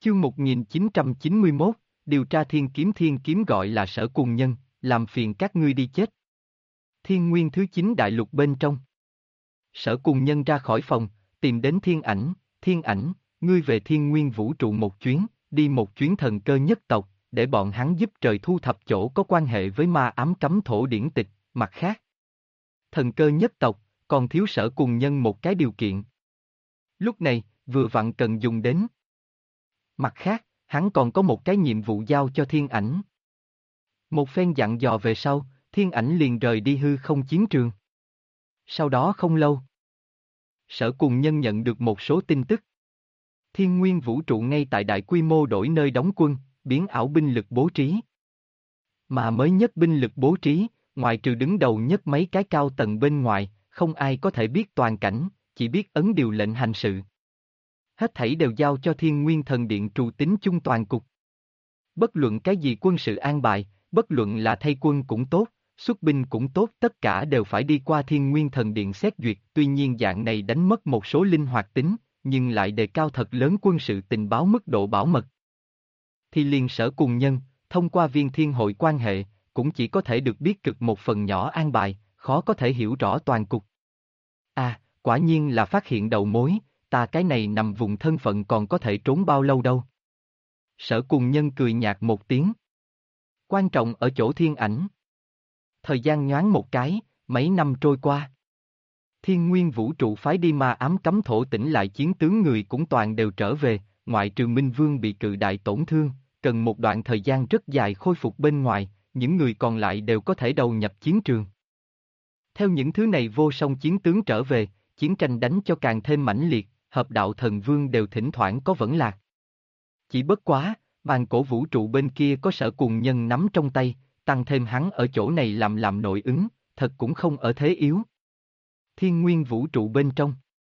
Chương 1991, điều tra thiên kiếm gọi là Sở Cùng Nhân, làm phiền các ngươi đi chết. Thiên nguyên thứ 9 đại lục bên trong. Sở Cùng Nhân ra khỏi phòng, tìm đến Thiên Ảnh, ngươi về thiên nguyên vũ trụ một chuyến, đi một chuyến thần cơ nhất tộc, để bọn hắn giúp trời thu thập chỗ có quan hệ với ma ám cấm thổ điển tịch, mặt khác. Thần cơ nhất tộc, còn thiếu Sở Cùng Nhân một cái điều kiện. Lúc này, vừa vặn cần dùng đến. Mặt khác, hắn còn có một cái nhiệm vụ giao cho Thiên Ảnh. Một phen dặn dò về sau, Thiên Ảnh liền rời đi hư không chiến trường. Sau đó không lâu, Sở Cùng Nhân nhận được một số tin tức. Thiên nguyên vũ trụ ngay tại đại quy mô đổi nơi đóng quân, biến ảo binh lực bố trí. Mà mới nhất binh lực bố trí, ngoại trừ đứng đầu nhất mấy cái cao tầng bên ngoài, không ai có thể biết toàn cảnh, chỉ biết ấn điều lệnh hành sự. Hết thảy đều giao cho Thiên Nguyên Thần Điện trù tính chung toàn cục. Bất luận cái gì quân sự an bài, bất luận là thay quân cũng tốt, xuất binh cũng tốt, tất cả đều phải đi qua Thiên Nguyên Thần Điện xét duyệt. Tuy nhiên dạng này đánh mất một số linh hoạt tính, nhưng lại đề cao thật lớn quân sự tình báo mức độ bảo mật. Thì liền Sở Cùng Nhân, thông qua viên thiên hội quan hệ, cũng chỉ có thể được biết cực một phần nhỏ an bài, khó có thể hiểu rõ toàn cục. À, quả nhiên là phát hiện đầu mối, ta cái này nằm vùng thân phận còn có thể trốn bao lâu đâu. Sở Cùng Nhân cười nhạt một tiếng. Quan trọng ở chỗ Thiên Ảnh. Thời gian nhoáng một cái, mấy năm trôi qua. Thiên nguyên vũ trụ phái đi ma ám cấm thổ tỉnh lại chiến tướng người cũng toàn đều trở về, ngoại trừ Minh Vương bị cự đại tổn thương, cần một đoạn thời gian rất dài khôi phục bên ngoài, những người còn lại đều có thể đầu nhập chiến trường. Theo những thứ này vô song chiến tướng trở về, chiến tranh đánh cho càng thêm mãnh liệt, hợp đạo thần vương đều thỉnh thoảng có vẫn lạc. Chỉ bất quá, bàn cổ vũ trụ bên kia có Sở Cùng Nhân nắm trong tay, tăng thêm hắn ở chỗ này làm nội ứng, thật cũng không ở thế yếu. Thiên nguyên vũ trụ bên trong.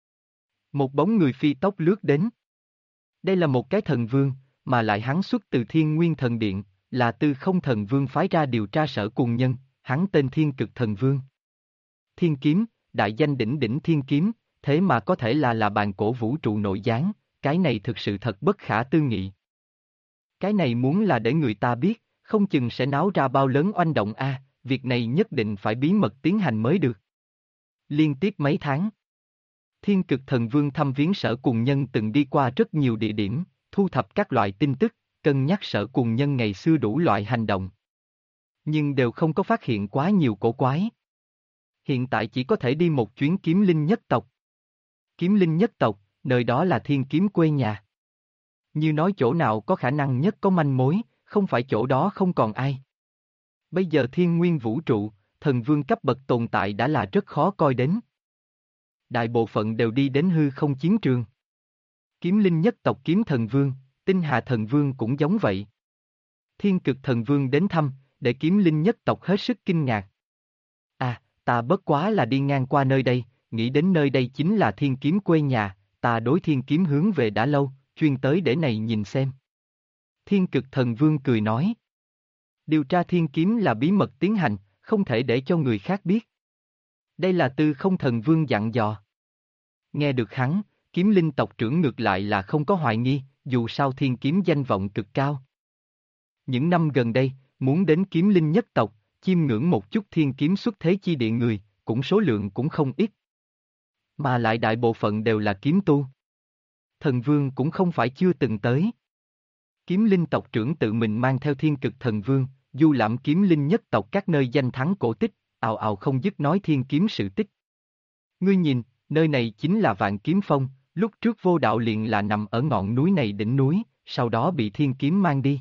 Một bóng người phi tốc lướt đến. Đây là một cái thần vương, mà lại hắn xuất từ Thiên Nguyên Thần Điện, là Tư Không Thần Vương phái ra điều tra Sở Cùng Nhân, hắn tên Thiên Cực Thần Vương. Thiên kiếm, đại danh đỉnh đỉnh thiên kiếm, thế mà có thể là bàn cổ vũ trụ nội gián, cái này thực sự thật bất khả tư nghị. Cái này muốn là để người ta biết, không chừng sẽ náo ra bao lớn oanh động a, việc này nhất định phải bí mật tiến hành mới được. Liên tiếp mấy tháng, Thiên Cực Thần Vương thăm viếng Sở Cùng Nhân từng đi qua rất nhiều địa điểm, thu thập các loại tin tức, cân nhắc Sở Cùng Nhân ngày xưa đủ loại hành động. Nhưng đều không có phát hiện quá nhiều cổ quái. Hiện tại chỉ có thể đi một chuyến Kiếm Linh nhất tộc. Kiếm Linh nhất tộc, nơi đó là thiên kiếm quê nhà. Như nói chỗ nào có khả năng nhất có manh mối, không phải chỗ đó không còn ai. Bây giờ thiên nguyên vũ trụ, thần vương cấp bậc tồn tại đã là rất khó coi đến. Đại bộ phận đều đi đến hư không chiến trường. Kiếm Linh nhất tộc Kiếm Thần Vương, Tinh Hà Thần Vương cũng giống vậy. Thiên Cực Thần Vương đến thăm, để Kiếm Linh nhất tộc hết sức kinh ngạc. À, ta bất quá là đi ngang qua nơi đây, nghĩ đến nơi đây chính là thiên kiếm quê nhà, ta đối thiên kiếm hướng về đã lâu, chuyên tới để này nhìn xem. Thiên Cực Thần Vương cười nói. Điều tra thiên kiếm là bí mật tiến hành, không thể để cho người khác biết. Đây là Tư Không Thần Vương dặn dò. Nghe được hắn, Kiếm Linh tộc trưởng ngược lại là không có hoài nghi, dù sao thiên kiếm danh vọng cực cao. Những năm gần đây, muốn đến Kiếm Linh nhất tộc, chiêm ngưỡng một chút thiên kiếm xuất thế chi địa người, cũng số lượng cũng không ít. Mà lại đại bộ phận đều là kiếm tu. Thần Vương cũng không phải chưa từng tới. Kiếm Linh tộc trưởng tự mình mang theo Thiên Cực Thần Vương, du lãm Kiếm Linh nhất tộc các nơi danh thắng cổ tích, ào ào không dứt nói thiên kiếm sự tích. Ngươi nhìn, nơi này chính là Vạn Kiếm Phong, lúc trước Vô Đạo liền là nằm ở ngọn núi này đỉnh núi, sau đó bị thiên kiếm mang đi.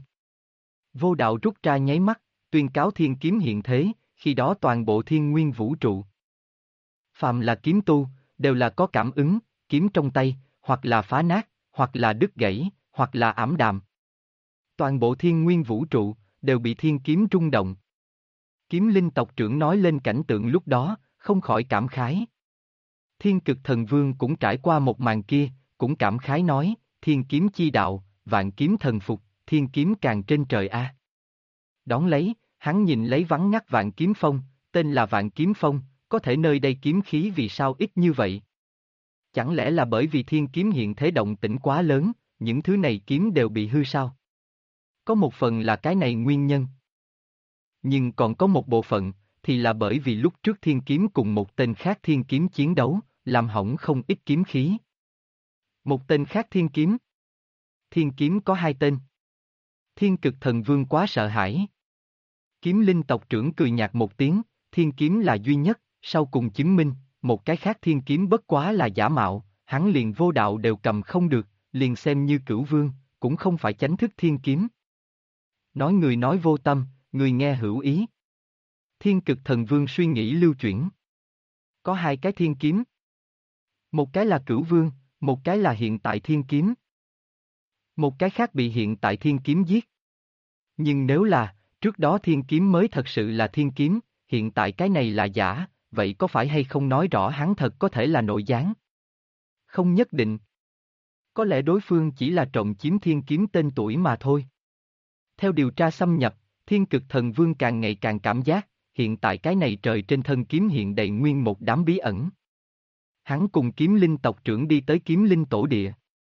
Vô Đạo rút ra nháy mắt, tuyên cáo thiên kiếm hiện thế, khi đó toàn bộ thiên nguyên vũ trụ. Phàm là kiếm tu, đều là có cảm ứng, kiếm trong tay, hoặc là phá nát, hoặc là đứt gãy, hoặc là ảm đạm. Toàn bộ thiên nguyên vũ trụ, đều bị thiên kiếm rung động. Kiếm Linh tộc trưởng nói lên cảnh tượng lúc đó, không khỏi cảm khái. Thiên Cực Thần Vương cũng trải qua một màn kia, cũng cảm khái nói, thiên kiếm chi đạo, vạn kiếm thần phục, thiên kiếm càng trên trời a. Đón lấy, hắn nhìn lấy vắng ngắt Vạn Kiếm Phong, tên là Vạn Kiếm Phong, có thể nơi đây kiếm khí vì sao ít như vậy? Chẳng lẽ là bởi vì thiên kiếm hiện thế động tĩnh quá lớn, những thứ này kiếm đều bị hư sao? Có một phần là cái này nguyên nhân. Nhưng còn có một bộ phận, thì là bởi vì lúc trước thiên kiếm cùng một tên khác thiên kiếm chiến đấu, làm hỏng không ít kiếm khí. Một tên khác thiên kiếm. Thiên kiếm có hai tên. Thiên cực thần vương quá sợ hãi. Kiếm linh tộc trưởng cười nhạt một tiếng, thiên kiếm là duy nhất, sau cùng chứng minh, một cái khác thiên kiếm bất quá là giả mạo, hắn liền vô đạo đều cầm không được, liền xem như cửu vương, cũng không phải chánh thức thiên kiếm. Nói người nói vô tâm, người nghe hữu ý. Thiên cực thần vương suy nghĩ lưu chuyển. Có hai cái thiên kiếm. Một cái là cửu vương, một cái là hiện tại thiên kiếm. Một cái khác bị hiện tại thiên kiếm giết. Nhưng nếu là, trước đó thiên kiếm mới thật sự là thiên kiếm, hiện tại cái này là giả, vậy có phải hay không nói rõ hắn thật có thể là nội gián? Không nhất định. Có lẽ đối phương chỉ là trộm chiếm thiên kiếm tên tuổi mà thôi. Theo điều tra xâm nhập, thiên cực thần vương càng ngày càng cảm giác, hiện tại cái này trời trên thân kiếm hiện đầy nguyên một đám bí ẩn. Hắn cùng kiếm linh tộc trưởng đi tới kiếm linh tổ địa.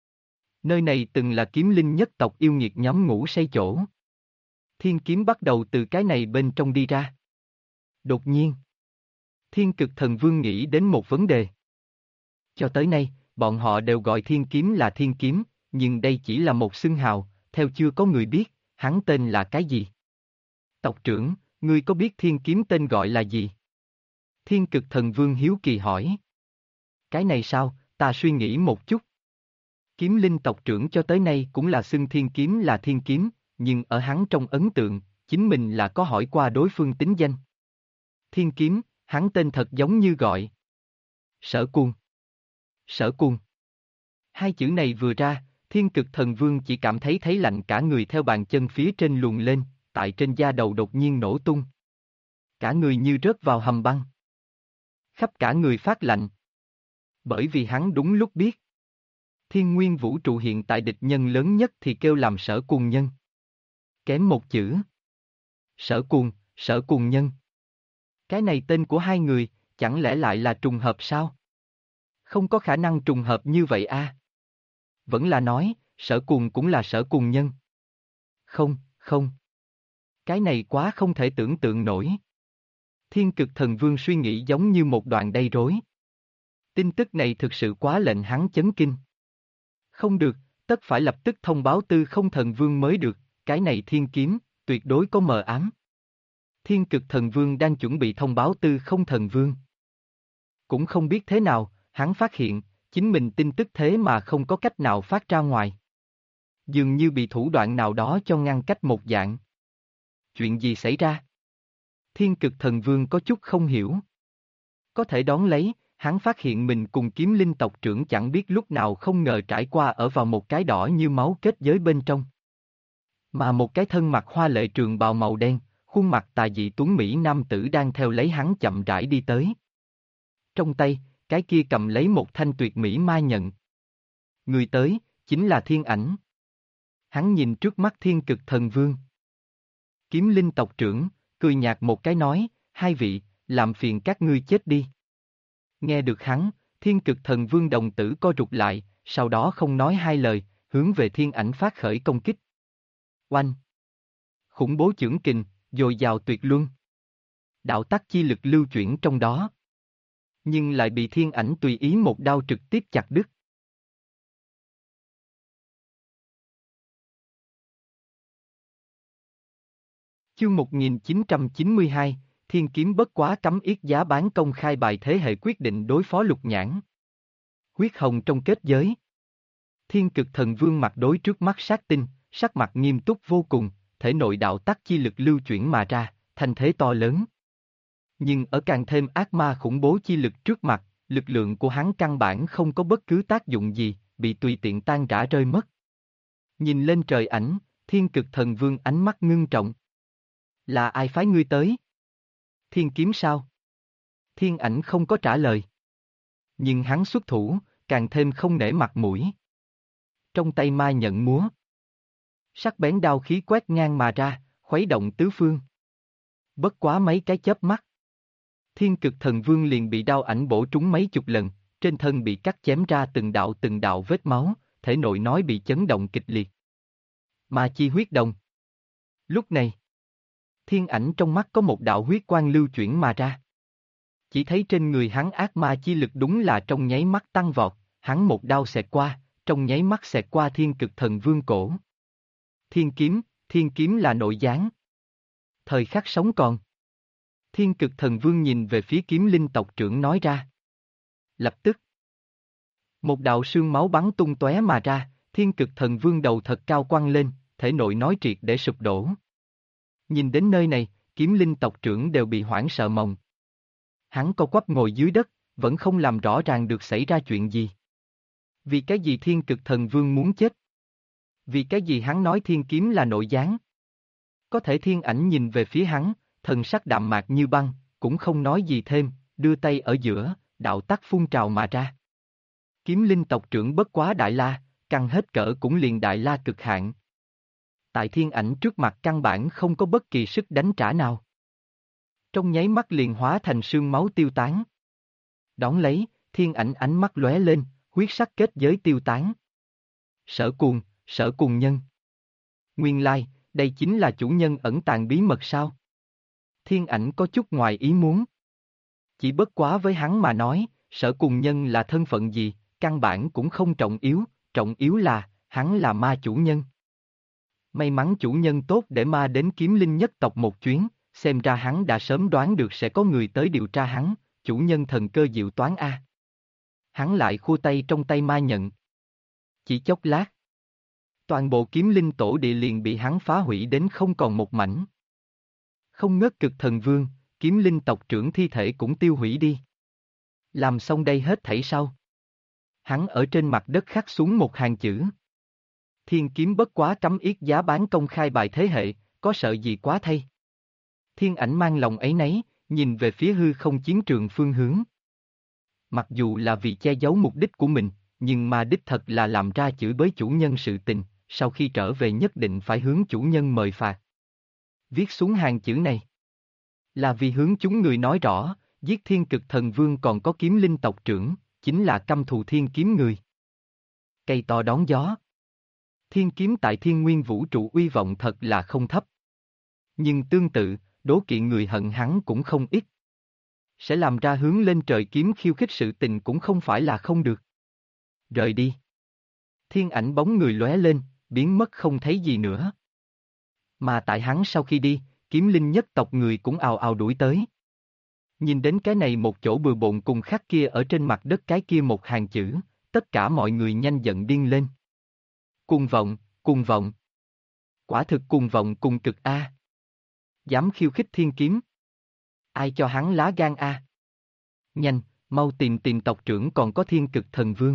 Nơi này từng là kiếm linh nhất tộc yêu nghiệt nhóm ngủ say chỗ. Thiên kiếm bắt đầu từ cái này bên trong đi ra. Đột nhiên, thiên cực thần vương nghĩ đến một vấn đề. Cho tới nay, bọn họ đều gọi thiên kiếm là thiên kiếm, nhưng đây chỉ là một xưng hào, theo chưa có người biết, hắn tên là cái gì. Tộc trưởng, ngươi có biết thiên kiếm tên gọi là gì? Thiên cực thần vương hiếu kỳ hỏi. Cái này sao, ta suy nghĩ một chút. Kiếm linh tộc trưởng cho tới nay cũng là xưng thiên kiếm là thiên kiếm, nhưng ở hắn trong ấn tượng, chính mình là có hỏi qua đối phương tính danh. Thiên kiếm, hắn tên thật giống như gọi Sở Cuồng. Sở Cuồng. Hai chữ này vừa ra, thiên cực thần vương chỉ cảm thấy lạnh cả người theo bàn chân phía trên luồn lên, tại trên da đầu đột nhiên nổ tung. Cả người như rớt vào hầm băng. Khắp cả người phát lạnh. Bởi vì hắn đúng lúc biết. Thiên nguyên vũ trụ hiện tại địch nhân lớn nhất thì kêu làm Sở Cuồng nhân. Kém một chữ. Sở Cuồng nhân. Cái này tên của hai người, chẳng lẽ lại là trùng hợp sao? Không có khả năng trùng hợp như vậy a. Vẫn là nói, Sở Cuồng cũng là Sở Cuồng nhân. Không. Cái này quá không thể tưởng tượng nổi. Thiên cực thần vương suy nghĩ giống như một đoạn đầy rối. Tin tức này thực sự quá lệnh hắn chấn kinh. Không được, tất phải lập tức thông báo Tư Không thần vương mới được, cái này thiên kiếm, tuyệt đối có mờ ám. Thiên cực thần vương đang chuẩn bị thông báo Tư Không thần vương. Cũng không biết thế nào, hắn phát hiện, chính mình tin tức thế mà không có cách nào phát ra ngoài. Dường như bị thủ đoạn nào đó cho ngăn cách một dạng. Chuyện gì xảy ra? Thiên cực thần vương có chút không hiểu. Có thể đón lấy, hắn phát hiện mình cùng kiếm linh tộc trưởng chẳng biết lúc nào không ngờ trải qua ở vào một cái đỏ như máu kết giới bên trong. Mà một cái thân mặc hoa lệ trường bào màu đen, khuôn mặt tà dị tuấn Mỹ nam tử đang theo lấy hắn chậm rãi đi tới. Trong tay, cái kia cầm lấy một thanh tuyệt mỹ mai nhận. Người tới, chính là Thiên Ảnh. Hắn nhìn trước mắt thiên cực thần vương. Kiếm linh tộc trưởng, cười nhạt một cái nói, hai vị, làm phiền các ngươi chết đi. Nghe được hắn, thiên cực thần vương đồng tử co rụt lại, sau đó không nói hai lời, hướng về Thiên Ảnh phát khởi công kích. Oanh! Khủng bố chưởng kình, dồi dào tuyệt luân. Đạo tắc chi lực lưu chuyển trong đó. Nhưng lại bị Thiên Ảnh tùy ý một đao trực tiếp chặt đứt. Chương 1992, Thiên Kiếm bất quá cấm yết giá bán công khai bài thế hệ quyết định đối phó Lục Nhãn. Huyết hồng trong kết giới. Thiên cực thần vương mặt đối trước mắt sát tinh, sắc mặt nghiêm túc vô cùng, thể nội đạo tắc chi lực lưu chuyển mà ra, thành thế to lớn. Nhưng ở càng thêm ác ma khủng bố chi lực trước mặt, lực lượng của hắn căn bản không có bất cứ tác dụng gì, bị tùy tiện tan rã rơi mất. Nhìn lên trời ảnh, thiên cực thần vương ánh mắt ngưng trọng. Là ai phái ngươi tới? Thiên kiếm sao? Thiên Ảnh không có trả lời. Nhưng hắn xuất thủ, càng thêm không nể mặt mũi. Trong tay mai nhận múa. Sắc bén đao khí quét ngang mà ra, khuấy động tứ phương. Bất quá mấy cái chớp mắt. Thiên cực thần vương liền bị đao ảnh bổ trúng mấy chục lần, trên thân bị cắt chém ra từng đạo vết máu, thể nội nói bị chấn động kịch liệt. Ma chi huyết đồng. Lúc này, thiên ảnh trong mắt có một đạo huyết quang lưu chuyển mà ra. Chỉ thấy trên người hắn ác ma chi lực đúng là trong nháy mắt tăng vọt, hắn một đao xẹt qua, trong nháy mắt xẹt qua thiên cực thần vương cổ. Thiên kiếm là nội gián. Thời khắc sống còn. Thiên cực thần vương nhìn về phía kiếm linh tộc trưởng nói ra. Lập tức, một đạo sương máu bắn tung tóe mà ra, thiên cực thần vương đầu thật cao quăng lên, thể nội nói triệt để sụp đổ. Nhìn đến nơi này, kiếm linh tộc trưởng đều bị hoảng sợ mộng. Hắn co quắp ngồi dưới đất, vẫn không làm rõ ràng được xảy ra chuyện gì. Vì cái gì thiên cực thần vương muốn chết? Vì cái gì hắn nói thiên kiếm là nội gián? Có thể thiên ảnh nhìn về phía hắn, thần sắc đạm mạc như băng, cũng không nói gì thêm, đưa tay ở giữa, đạo tắc phun trào mà ra. Kiếm linh tộc trưởng bất quá đại la, căng hết cỡ cũng liền đại la cực hạn. Tại thiên ảnh trước mặt căn bản không có bất kỳ sức đánh trả nào. Trong nháy mắt liền hóa thành sương máu tiêu tán. Đón lấy, thiên ảnh ánh mắt lóe lên, huyết sắc kết giới tiêu tán. Sở cuồng nhân. Nguyên lai, đây chính là chủ nhân ẩn tàng bí mật sao? Thiên ảnh có chút ngoài ý muốn. Chỉ bất quá với hắn mà nói, sở cuồng nhân là thân phận gì, căn bản cũng không trọng yếu là, hắn là ma chủ nhân. May mắn chủ nhân tốt để ma đến kiếm linh nhất tộc một chuyến, xem ra hắn đã sớm đoán được sẽ có người tới điều tra hắn, chủ nhân thần cơ diệu toán a. Hắn lại khua tay trong tay ma nhận. Chỉ chốc lát, toàn bộ kiếm linh tổ địa liền bị hắn phá hủy đến không còn một mảnh. Không ngớt cực thần vương, kiếm linh tộc trưởng thi thể cũng tiêu hủy đi. Làm xong đây hết thảy sau. Hắn ở trên mặt đất khắc xuống một hàng chữ. Thiên kiếm bất quá cấm yết giá bán công khai bài thế hệ, có sợ gì quá thay. Thiên ảnh mang lòng ấy nấy, nhìn về phía hư không chiến trường phương hướng. Mặc dù là vì che giấu mục đích của mình, nhưng mà đích thật là làm ra chửi bới chủ nhân sự tình, sau khi trở về nhất định phải hướng chủ nhân mời phạt. Viết xuống hàng chữ này là vì hướng chúng người nói rõ, giết thiên cực thần vương còn có kiếm linh tộc trưởng, chính là căm thù thiên kiếm người. Cây to đón gió. Thiên kiếm tại thiên nguyên vũ trụ uy vọng thật là không thấp. Nhưng tương tự, đố kỵ người hận hắn cũng không ít. Sẽ làm ra hướng lên trời kiếm khiêu khích sự tình cũng không phải là không được. Rời đi. Thiên ảnh bóng người lóe lên, biến mất không thấy gì nữa. Mà tại hắn sau khi đi, kiếm linh nhất tộc người cũng ào ào đuổi tới. Nhìn đến cái này một chỗ bừa bộn cùng khắc kia ở trên mặt đất cái kia một hàng chữ, tất cả mọi người nhanh giận điên lên. Cuồng vọng. Quả thực cuồng vọng cùng cực A. Dám khiêu khích thiên kiếm. Ai cho hắn lá gan A? Nhanh, mau tìm tộc trưởng còn có thiên cực thần vương.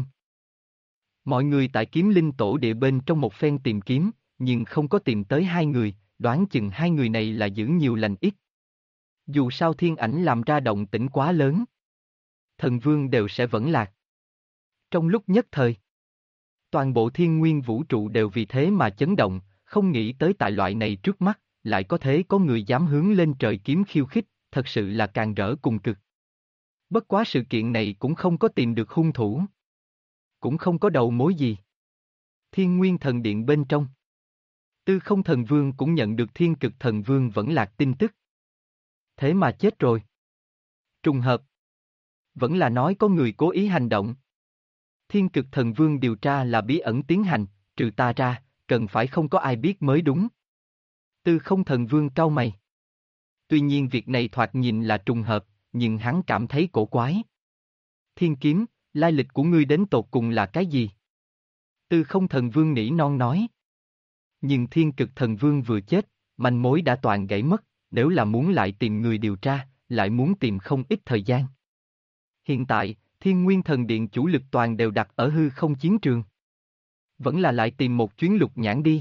Mọi người tại kiếm linh tổ địa bên trong một phen tìm kiếm, nhưng không có tìm tới hai người, đoán chừng hai người này là giữ nhiều lành ít. Dù sao thiên ảnh làm ra động tĩnh quá lớn, thần vương đều sẽ vẫn lạc. Trong lúc nhất thời, toàn bộ thiên nguyên vũ trụ đều vì thế mà chấn động, không nghĩ tới tại loại này trước mắt, lại có thế có người dám hướng lên trời kiếm khiêu khích, thật sự là càng rỡ cùng cực. Bất quá sự kiện này cũng không có tìm được hung thủ. Cũng không có đầu mối gì. Thiên nguyên thần điện bên trong. Tư không thần vương cũng nhận được thiên cực thần vương vẫn lạc tin tức. Thế mà chết rồi. Trùng hợp. Vẫn là nói có người cố ý hành động. Thiên cực thần vương điều tra là bí ẩn tiến hành, trừ ta ra, cần phải không có ai biết mới đúng. Tư không thần vương cau mày. Tuy nhiên việc này thoạt nhìn là trùng hợp, nhưng hắn cảm thấy cổ quái. Thiên kiếm, lai lịch của ngươi đến tột cùng là cái gì? Tư không thần vương nỉ non nói. Nhưng thiên cực thần vương vừa chết, manh mối đã toàn gãy mất, nếu là muốn lại tìm người điều tra, lại muốn tìm không ít thời gian. Hiện tại, thiên nguyên thần điện chủ lực toàn đều đặt ở hư không chiến trường. Vẫn là lại tìm một chuyến lục nhãn đi.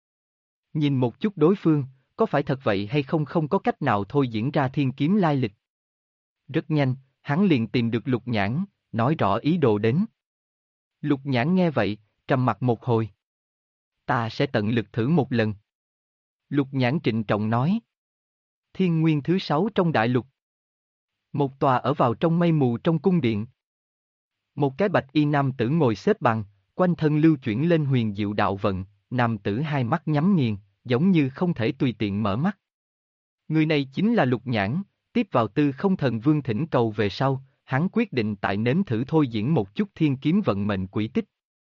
Nhìn một chút đối phương, có phải thật vậy hay không không có cách nào thôi diễn ra thiên kiếm lai lịch. Rất nhanh, hắn liền tìm được lục nhãn, nói rõ ý đồ đến. Lục nhãn nghe vậy, trầm mặt một hồi. Ta sẽ tận lực thử một lần. Lục nhãn trịnh trọng nói. Thiên nguyên thứ 6 trong đại lục. Một tòa ở vào trong mây mù trong cung điện. Một cái bạch y nam tử ngồi xếp bằng, quanh thân lưu chuyển lên huyền diệu đạo vận, nam tử hai mắt nhắm nghiền, giống như không thể tùy tiện mở mắt. Người này chính là Lục Nhãn, tiếp vào Tư Không Thần Vương thỉnh cầu về sau, hắn quyết định tại nếm thử thôi diễn một chút thiên kiếm vận mệnh quỹ tích.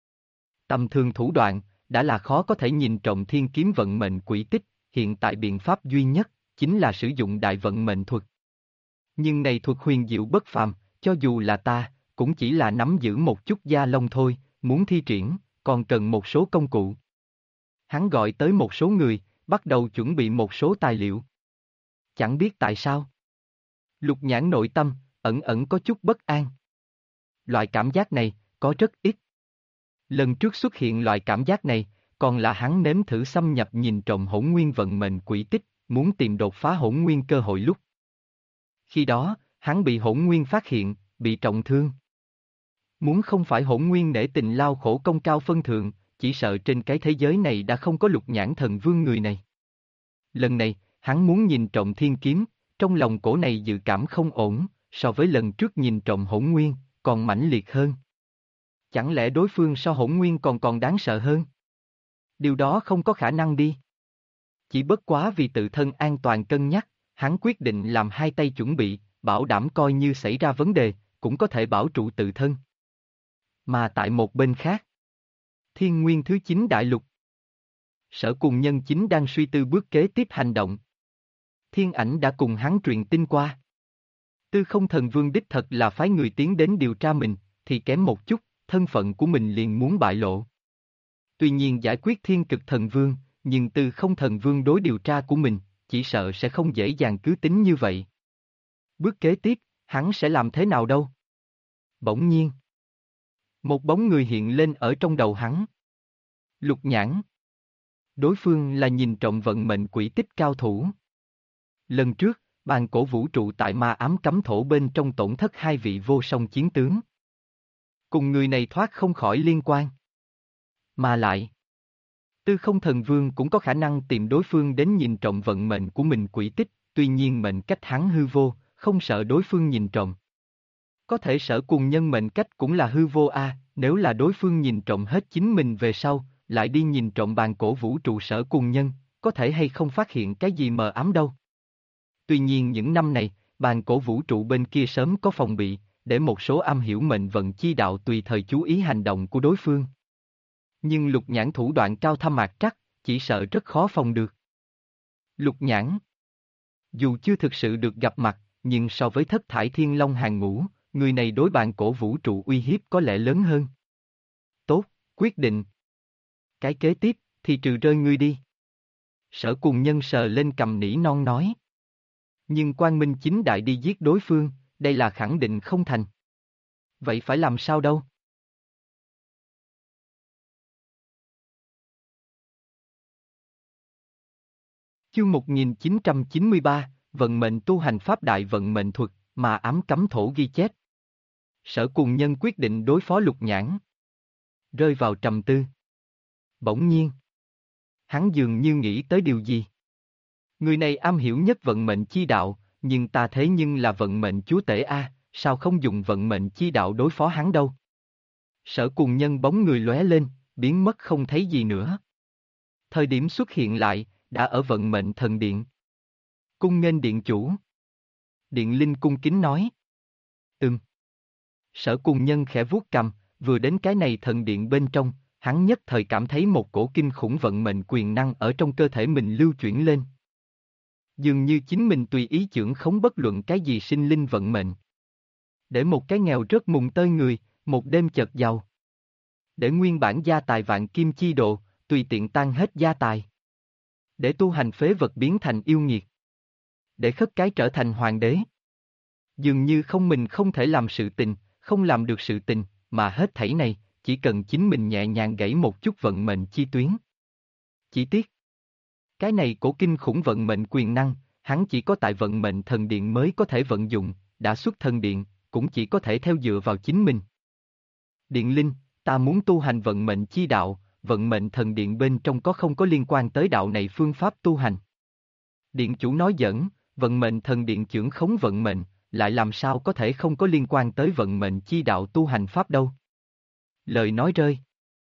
Tầm thường thủ đoạn, đã là khó có thể nhìn trộm thiên kiếm vận mệnh quỹ tích, hiện tại biện pháp duy nhất, chính là sử dụng đại vận mệnh thuật. Nhưng này thuật huyền diệu bất phàm, cho dù là ta, cũng chỉ là nắm giữ một chút da lông thôi, muốn thi triển, còn cần một số công cụ. Hắn gọi tới một số người, bắt đầu chuẩn bị một số tài liệu. Chẳng biết tại sao. Lục Nhãn nội tâm, ẩn ẩn có chút bất an. Loại cảm giác này, có rất ít. Lần trước xuất hiện loại cảm giác này, còn là hắn nếm thử xâm nhập nhìn trộm hỗn nguyên vận mệnh quỹ tích, muốn tìm đột phá hỗn nguyên cơ hội lúc. Khi đó, hắn bị hỗn nguyên phát hiện, bị trọng thương. Muốn không phải hỗn nguyên nể tình lao khổ công cao phân thượng, chỉ sợ trên cái thế giới này đã không có Lục Nhãn thần vương người này. Lần này, hắn muốn nhìn trộm thiên kiếm, trong lòng cổ này dự cảm không ổn, so với lần trước nhìn trộm hỗn nguyên, còn mãnh liệt hơn. Chẳng lẽ đối phương so hỗn nguyên còn đáng sợ hơn? Điều đó không có khả năng đi. Chỉ bất quá vì tự thân an toàn cân nhắc, hắn quyết định làm hai tay chuẩn bị, bảo đảm coi như xảy ra vấn đề, cũng có thể bảo trụ tự thân. Mà tại một bên khác, Thiên Nguyên thứ 9 đại lục, Sở Cùng Nhân chính đang suy tư bước kế tiếp hành động. Thiên Ảnh đã cùng hắn truyền tin qua. Tư Không Thần Vương đích thật là phái người tiến đến điều tra mình, thì kém một chút, thân phận của mình liền muốn bại lộ. Tuy nhiên giải quyết Thiên Cực Thần Vương, nhưng Tư Không Thần Vương đối điều tra của mình, chỉ sợ sẽ không dễ dàng cứ tính như vậy. Bước kế tiếp, hắn sẽ làm thế nào đâu? Bỗng nhiên, một bóng người hiện lên ở trong đầu hắn. Lục Nhãn. Đối phương là nhìn trộm vận mệnh quỹ tích cao thủ. Lần trước, bàn cổ vũ trụ tại ma ám cấm thổ bên trong tổn thất hai vị vô song chiến tướng. Cùng người này thoát không khỏi liên quan. Mà lại, Tư Không Thần Vương cũng có khả năng tìm đối phương đến nhìn trộm vận mệnh của mình quỹ tích, tuy nhiên mệnh cách hắn hư vô, không sợ đối phương nhìn trộm. Có thể Sở Cùng Nhân mệnh cách cũng là hư vô nếu là đối phương nhìn trộm hết chính mình về sau, lại đi nhìn trộm bàn cổ vũ trụ Sở Cùng Nhân, có thể hay không phát hiện cái gì mờ ám đâu. Tuy nhiên những năm này, bàn cổ vũ trụ bên kia sớm có phòng bị, để một số am hiểu mệnh vận chi đạo tùy thời chú ý hành động của đối phương. Nhưng Lục Nhãn thủ đoạn cao thâm mạc trắc, chỉ sợ rất khó phòng được. Lục Nhãn, dù chưa thực sự được gặp mặt, nhưng so với Thất Thải Thiên Long hàng ngũ, người này đối bàn cổ vũ trụ uy hiếp có lẽ lớn hơn. Tốt, quyết định. Cái kế tiếp, thì trừ rơi ngươi đi. Sở Cùng Nhân sờ lên cầm nỉ non nói. Nhưng Quang Minh chính đại đi giết đối phương, đây là khẳng định không thành. Vậy phải làm sao đâu? Chương 1993, vận mệnh tu hành pháp đại vận mệnh thuật, mà ám cấm thổ ghi chép. Sở Cùng Nhân quyết định đối phó Lục Nhãn. Rơi vào trầm tư. Bỗng nhiên, hắn dường như nghĩ tới điều gì. Người này am hiểu nhất vận mệnh chi đạo, nhưng ta thế nhưng là vận mệnh chúa tể sao không dùng vận mệnh chi đạo đối phó hắn đâu. Sở Cùng Nhân bóng người lóe lên, biến mất không thấy gì nữa. Thời điểm xuất hiện lại, đã ở vận mệnh thần điện. Cung nghênh điện chủ. Điện Linh cung kính nói. Sở Cùng Nhân khẽ vuốt cằm, vừa đến cái này thần điện bên trong, hắn nhất thời cảm thấy một cổ kinh khủng vận mệnh quyền năng ở trong cơ thể mình lưu chuyển lên. Dường như chính mình tùy ý chưởng khống bất luận cái gì sinh linh vận mệnh. Để một cái nghèo rớt mùng tơi người, một đêm chợt giàu. Để nguyên bản gia tài vạn kim chi độ, tùy tiện tan hết gia tài. Để tu hành phế vật biến thành yêu nghiệt. Để khất cái trở thành hoàng đế. Dường như không mình không thể làm sự tình, không làm được sự tình, mà hết thảy này, chỉ cần chính mình nhẹ nhàng gãy một chút vận mệnh chi tuyến. Chỉ tiếc, cái này cổ kinh khủng vận mệnh quyền năng, hắn chỉ có tại vận mệnh thần điện mới có thể vận dụng, đã xuất thần điện, cũng chỉ có thể theo dựa vào chính mình. Điện Linh, ta muốn tu hành vận mệnh chi đạo, vận mệnh thần điện bên trong không có liên quan tới đạo này phương pháp tu hành. Điện chủ nói giỡn, vận mệnh thần điện chưởng khống vận mệnh, lại làm sao có thể không có liên quan tới vận mệnh chi đạo tu hành pháp đâu. Lời nói rơi.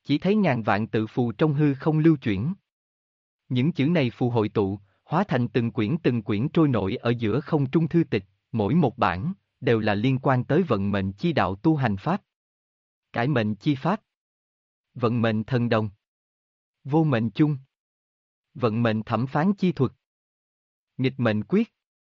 Chỉ thấy ngàn vạn tự phù trong hư không lưu chuyển. Những chữ này phù hội tụ, hóa thành từng quyển trôi nổi ở giữa không trung thư tịch, mỗi một bản, đều là liên quan tới vận mệnh chi đạo tu hành pháp. Cải mệnh chi pháp. Vận mệnh thần đồng. Vô mệnh chung. Vận mệnh thẩm phán chi thuật. Nghịch mệnh quyết.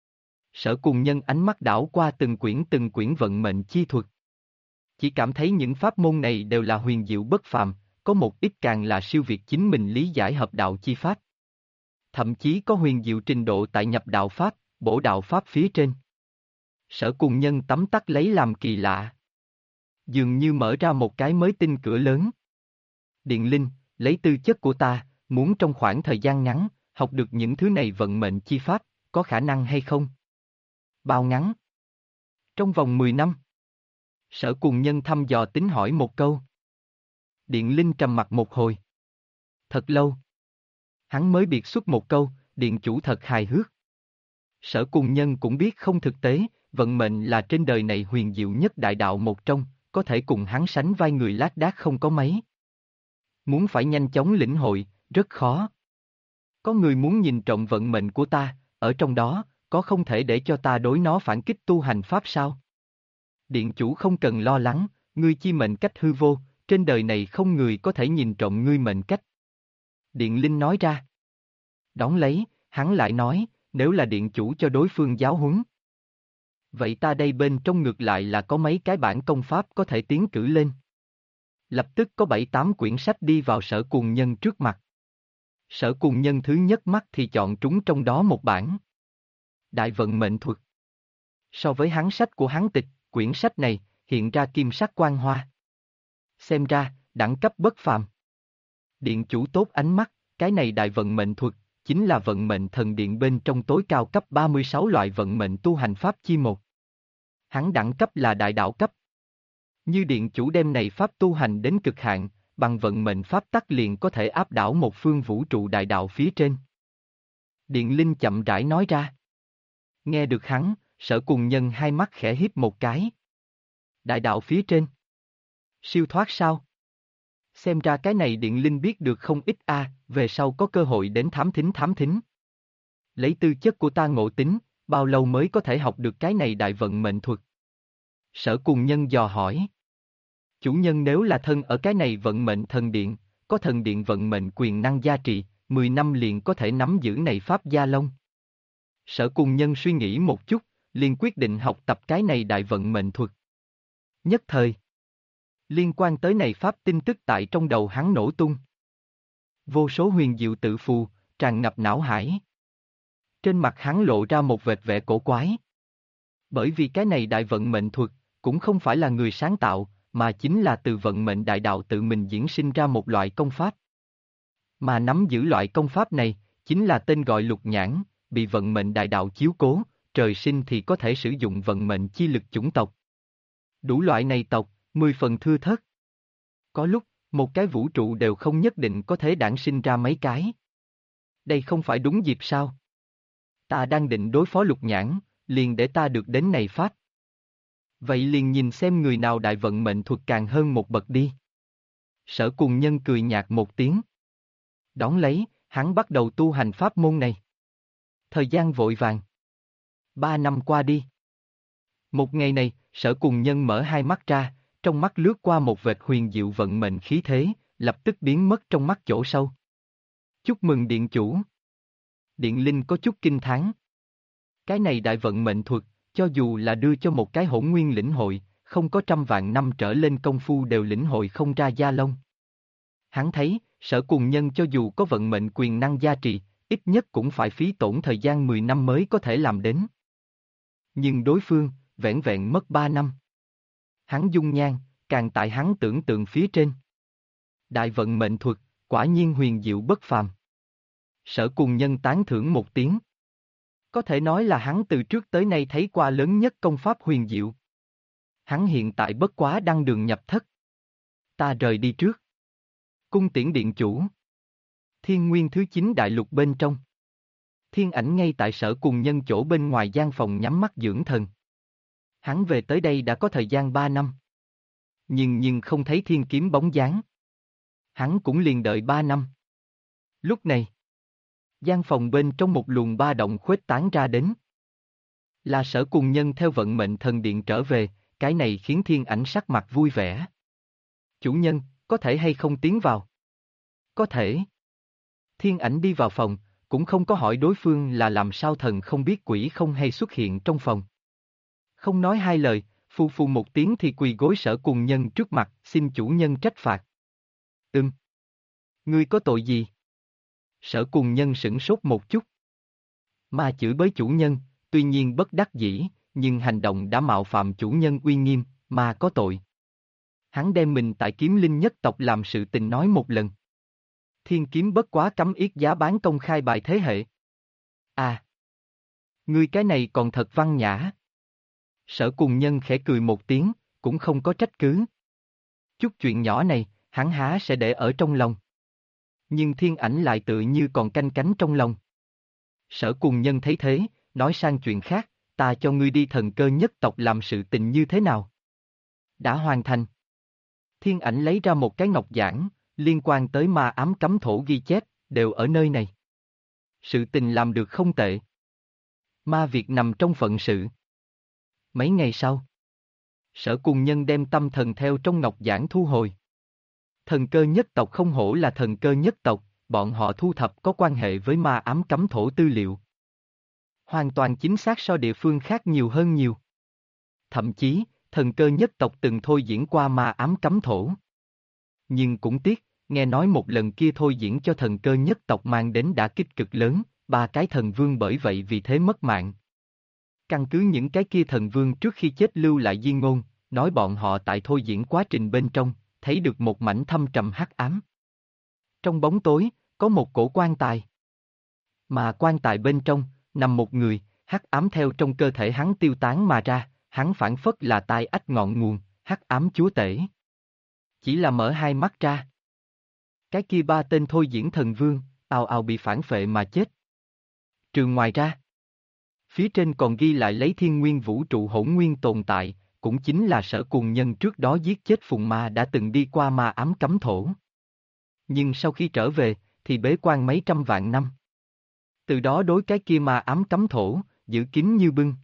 Sở Cùng Nhân ánh mắt đảo qua từng quyển vận mệnh chi thuật. Chỉ cảm thấy những pháp môn này đều là huyền diệu bất phàm, có một ít càng là siêu việt chính mình lý giải hợp đạo chi pháp. Thậm chí có huyền diệu trình độ tại nhập đạo pháp, bổ đạo pháp phía trên. Sở Cùng Nhân tấm tắc lấy làm kỳ lạ. Dường như mở ra một cái mới tinh cửa lớn. Điện Linh, lấy tư chất của ta, muốn trong khoảng thời gian ngắn, học được những thứ này vận mệnh chi pháp, có khả năng hay không? Bao ngắn? Trong vòng 10 năm. Sở Cùng Nhân thăm dò tính hỏi một câu. Điện Linh trầm mặt một hồi. Thật lâu. Hắn mới biệt xuất một câu, điện chủ thật hài hước. Sở Cùng Nhân cũng biết không thực tế, vận mệnh là trên đời này huyền diệu nhất đại đạo một trong, có thể cùng hắn sánh vai người lác đác không có mấy. Muốn phải nhanh chóng lĩnh hội, rất khó. Có người muốn nhìn trộm vận mệnh của ta, ở trong đó, có không thể để cho ta đối nó phản kích tu hành pháp sao? Điện chủ không cần lo lắng, ngươi chi mệnh cách hư vô, trên đời này không người có thể nhìn trộm ngươi mệnh cách. Điện Linh nói ra. Đón lấy, hắn lại nói, nếu là điện chủ cho đối phương giáo huấn. Vậy ta đây bên trong ngược lại là có mấy cái bản công pháp có thể tiến cử lên. Lập tức có 7-8 quyển sách đi vào Sở Cùng Nhân trước mặt. Sở Cùng Nhân thứ nhất mắt thì chọn trúng trong đó một bản. Đại vận mệnh thuật. So với hắn sách của hắn tịch, quyển sách này, hiện ra kim sắc quang hoa. Xem ra, đẳng cấp bất phàm. Điện chủ tốt ánh mắt, cái này đại vận mệnh thuật, chính là vận mệnh thần điện bên trong tối cao cấp 36 loại vận mệnh tu hành pháp chi một. Hắn đẳng cấp là đại đạo cấp. Như điện chủ đem này pháp tu hành đến cực hạn, bằng vận mệnh pháp tắc liền có thể áp đảo một phương vũ trụ đại đạo phía trên. Điện Linh chậm rãi nói ra. Nghe được hắn, Sở Cùng Nhân hai mắt khẽ híp một cái. Đại đạo phía trên. Siêu thoát sao? Xem ra cái này Điện Linh biết được không ít về sau có cơ hội đến thám thính. Lấy tư chất của ta ngộ tính, bao lâu mới có thể học được cái này đại vận mệnh thuật? Sở Cùng Nhân dò hỏi. Chủ nhân nếu là thân ở cái này vận mệnh thần điện, có thần điện vận mệnh quyền năng gia trì, 10 năm liền có thể nắm giữ này pháp gia long. Sở Cùng Nhân suy nghĩ một chút, liền quyết định học tập cái này đại vận mệnh thuật. Nhất thời, liên quan tới này pháp tin tức tại trong đầu hắn nổ tung. Vô số huyền diệu tự phù, tràn ngập não hải. Trên mặt hắn lộ ra một vệt vẻ cổ quái. Bởi vì cái này đại vận mệnh thuật, cũng không phải là người sáng tạo, mà chính là từ vận mệnh đại đạo tự mình diễn sinh ra một loại công pháp. Mà nắm giữ loại công pháp này, chính là tên gọi Lục Nhãn, bị vận mệnh đại đạo chiếu cố, trời sinh thì có thể sử dụng vận mệnh chi lực chủng tộc. Đủ loại này tộc, 10 phần thưa thớt. Có lúc, một cái vũ trụ đều không nhất định có thể đản sinh ra mấy cái. Đây không phải đúng dịp sao? Ta đang định đối phó Lục Nhãn, liền để ta được đến này pháp. Vậy liền nhìn xem người nào đại vận mệnh thuật càng hơn một bậc đi. Sở Cùng Nhân cười nhạt một tiếng. Đón lấy, hắn bắt đầu tu hành pháp môn này. Thời gian vội vàng. 3 năm qua đi. Một ngày này, Sở Cùng Nhân mở hai mắt ra, trong mắt lướt qua một vệt huyền diệu vận mệnh khí thế, lập tức biến mất trong mắt chỗ sâu. Chúc mừng điện chủ. Điện Linh có chút kinh thán. Cái này đại vận mệnh thuật, cho dù là đưa cho một cái hỗn nguyên lĩnh hội, không có 100 vạn năm trở lên công phu đều lĩnh hội không ra gia long. Hắn thấy, Sở Cùng Nhân cho dù có vận mệnh quyền năng gia trì, ít nhất cũng phải phí tổn thời gian 10 năm mới có thể làm đến. Nhưng đối phương, vẻn vẹn mất 3 năm. Hắn dung nhan, càng tại hắn tưởng tượng phía trên. Đại vận mệnh thuật, quả nhiên huyền diệu bất phàm. Sở Cùng Nhân tán thưởng một tiếng. Có thể nói là hắn từ trước tới nay thấy qua lớn nhất công pháp huyền diệu. Hắn hiện tại bất quá đăng đường nhập thất. Ta rời đi trước. Cung tiễn điện chủ. Thiên Nguyên thứ 9 đại lục bên trong. Thiên Ảnh ngay tại Sở Cùng Nhân chỗ bên ngoài gian phòng nhắm mắt dưỡng thần. Hắn về tới đây đã có thời gian 3 năm. Nhưng không thấy thiên kiếm bóng dáng. Hắn cũng liền đợi 3 năm. Lúc này, gian phòng bên trong một luồng ba động khuếch tán ra đến. Là Sở Cùng Nhân theo vận mệnh thần điện trở về, cái này khiến Thiên Ảnh sắc mặt vui vẻ. Chủ nhân, có thể hay không tiến vào? Có thể. Thiên Ảnh đi vào phòng, cũng không có hỏi đối phương là làm sao thần không biết quỷ không hay xuất hiện trong phòng. Không nói hai lời, phù phù một tiếng thì quỳ gối Sở Cùng Nhân trước mặt, xin chủ nhân trách phạt. Ngươi có tội gì? Sở Cùng Nhân sửng sốt một chút. Ma chửi bới chủ nhân, tuy nhiên bất đắc dĩ, nhưng hành động đã mạo phạm chủ nhân uy nghiêm, mà có tội. Hắn đem mình tại Kiếm Linh nhất tộc làm sự tình nói một lần. Thiên kiếm bất quá cấm yết giá bán công khai bài thế hệ. À! Ngươi cái này còn thật văn nhã. Sở Cùng Nhân khẽ cười một tiếng, cũng không có trách cứ. Chút chuyện nhỏ này, hắn há sẽ để ở trong lòng. Nhưng Thiên Ảnh lại tự như còn canh cánh trong lòng. Sở Cùng Nhân thấy thế, nói sang chuyện khác, ta cho ngươi đi Thần Cơ nhất tộc làm sự tình như thế nào? Đã hoàn thành. Thiên Ảnh lấy ra một cái ngọc giản, liên quan tới ma ám cấm thổ ghi chép, đều ở nơi này. Sự tình làm được không tệ. Ma việc nằm trong phận sự. Mấy ngày sau, Sở Cùng Nhân đem tâm thần theo trong ngọc giản thu hồi. Thần Cơ nhất tộc không hổ là Thần Cơ nhất tộc, bọn họ thu thập có quan hệ với ma ám cấm thổ tư liệu. Hoàn toàn chính xác so địa phương khác nhiều hơn nhiều. Thậm chí, Thần Cơ nhất tộc từng thôi diễn qua ma ám cấm thổ. Nhưng cũng tiếc, nghe nói một lần kia thôi diễn cho Thần Cơ nhất tộc mang đến đả kích cực lớn, 3 cái thần vương bởi vậy vì thế mất mạng. Căn cứ những cái kia thần vương trước khi chết lưu lại di ngôn, nói bọn họ tại thôi diễn quá trình bên trong, thấy được một mảnh thâm trầm hắc ám. Trong bóng tối, có một cổ quan tài. Mà quan tài bên trong, nằm một người, hắc ám theo trong cơ thể hắn tiêu tán mà ra, hắn phản phất là tai ách ngọn nguồn, hắc ám chúa tể. Chỉ là mở hai mắt ra. Cái kia 3 tên thôi diễn thần vương, ào ào bị phản phệ mà chết. Trừ ngoài ra, phía trên còn ghi lại lấy thiên nguyên vũ trụ hỗn nguyên tồn tại, cũng chính là Sở Cùng Nhân trước đó giết chết Phùng Ma đã từng đi qua ma ám cấm thổ. Nhưng sau khi trở về, thì bế quan mấy trăm vạn năm. Từ đó đối cái kia ma ám cấm thổ, giữ kín như bưng.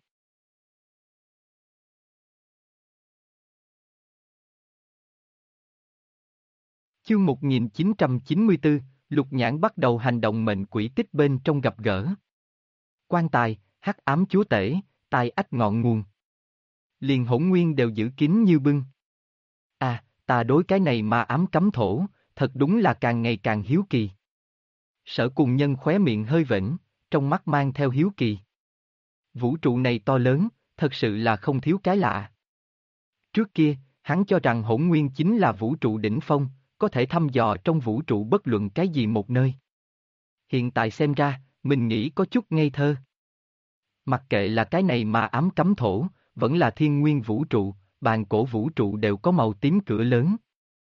Chương 1994, Lục Nhãn bắt đầu hành động mệnh quỷ tích bên trong gặp gỡ. Quan tài, hắc ám chúa tể, tai ách ngọn nguồn. Liền hỗn nguyên đều giữ kín như bưng. À, ta đối cái này mà ám cấm thổ, thật đúng là càng ngày càng hiếu kỳ. Sở Cùng Nhân khóe miệng hơi vểnh, trong mắt mang theo hiếu kỳ. Vũ trụ này to lớn, thật sự là không thiếu cái lạ. Trước kia, hắn cho rằng hỗn nguyên chính là vũ trụ đỉnh phong, có thể thăm dò trong vũ trụ bất luận cái gì một nơi. Hiện tại xem ra, mình nghĩ có chút ngây thơ. Mặc kệ là cái này mà ám cấm thổ, vẫn là thiên nguyên vũ trụ, bàn cổ vũ trụ đều có màu tím cửa lớn.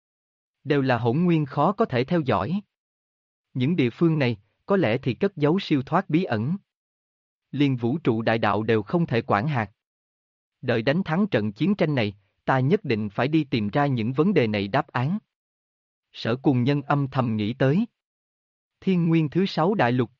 Đều là hỗn nguyên khó có thể theo dõi. Những địa phương này, có lẽ thì cất giấu siêu thoát bí ẩn. Liên vũ trụ đại đạo đều không thể quản hạt. Đợi đánh thắng trận chiến tranh này, ta nhất định phải đi tìm ra những vấn đề này đáp án. Sở Cùng Nhân âm thầm nghĩ tới. Thiên nguyên thứ 6 đại lục.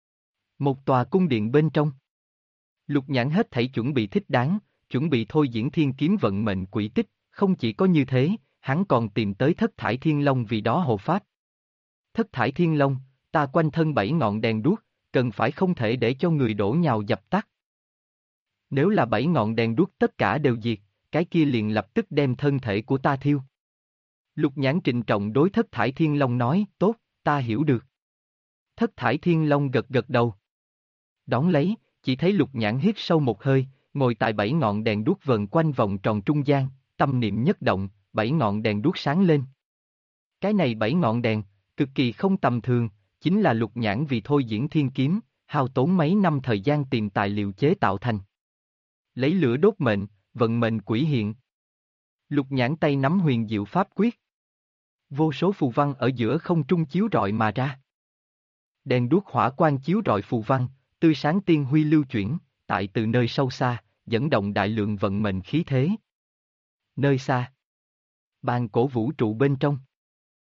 Một tòa cung điện bên trong. Lục Nhãn hết thảy chuẩn bị thích đáng, chuẩn bị thôi diễn thiên kiếm vận mệnh quỷ tích, không chỉ có như thế, hắn còn tìm tới Thất Thải Thiên Long vì đó hộ pháp. Thất Thải Thiên Long, ta quanh thân 7 ngọn đèn đuốc, cần phải không thể để cho người đổ nhào dập tắt. Nếu là 7 ngọn đèn đuốc tất cả đều diệt, cái kia liền lập tức đem thân thể của ta thiêu. Lục Nhãn trịnh trọng đối Thất Thải Thiên Long nói, tốt, ta hiểu được. Thất Thải Thiên Long gật gật đầu. Đón lấy, chỉ thấy Lục Nhãn hít sâu một hơi, ngồi tại 7 ngọn đèn đuốc vần quanh vòng tròn trung gian, tâm niệm nhất động, 7 ngọn đèn đuốc sáng lên. Cái này 7 ngọn đèn, cực kỳ không tầm thường, chính là Lục Nhãn vì thôi diễn thiên kiếm, hao tốn mấy năm thời gian tìm tài liệu chế tạo thành. Lấy lửa đốt mệnh, vận mệnh quỷ hiện. Lục Nhãn tay nắm huyền diệu pháp quyết. Vô số phù văn ở giữa không trung chiếu rọi mà ra. Đèn đuốc hỏa quang chiếu rọi phù văn, tươi sáng tiên huy lưu chuyển, tại từ nơi sâu xa, dẫn động đại lượng vận mệnh khí thế. Nơi xa, bàn cổ vũ trụ bên trong.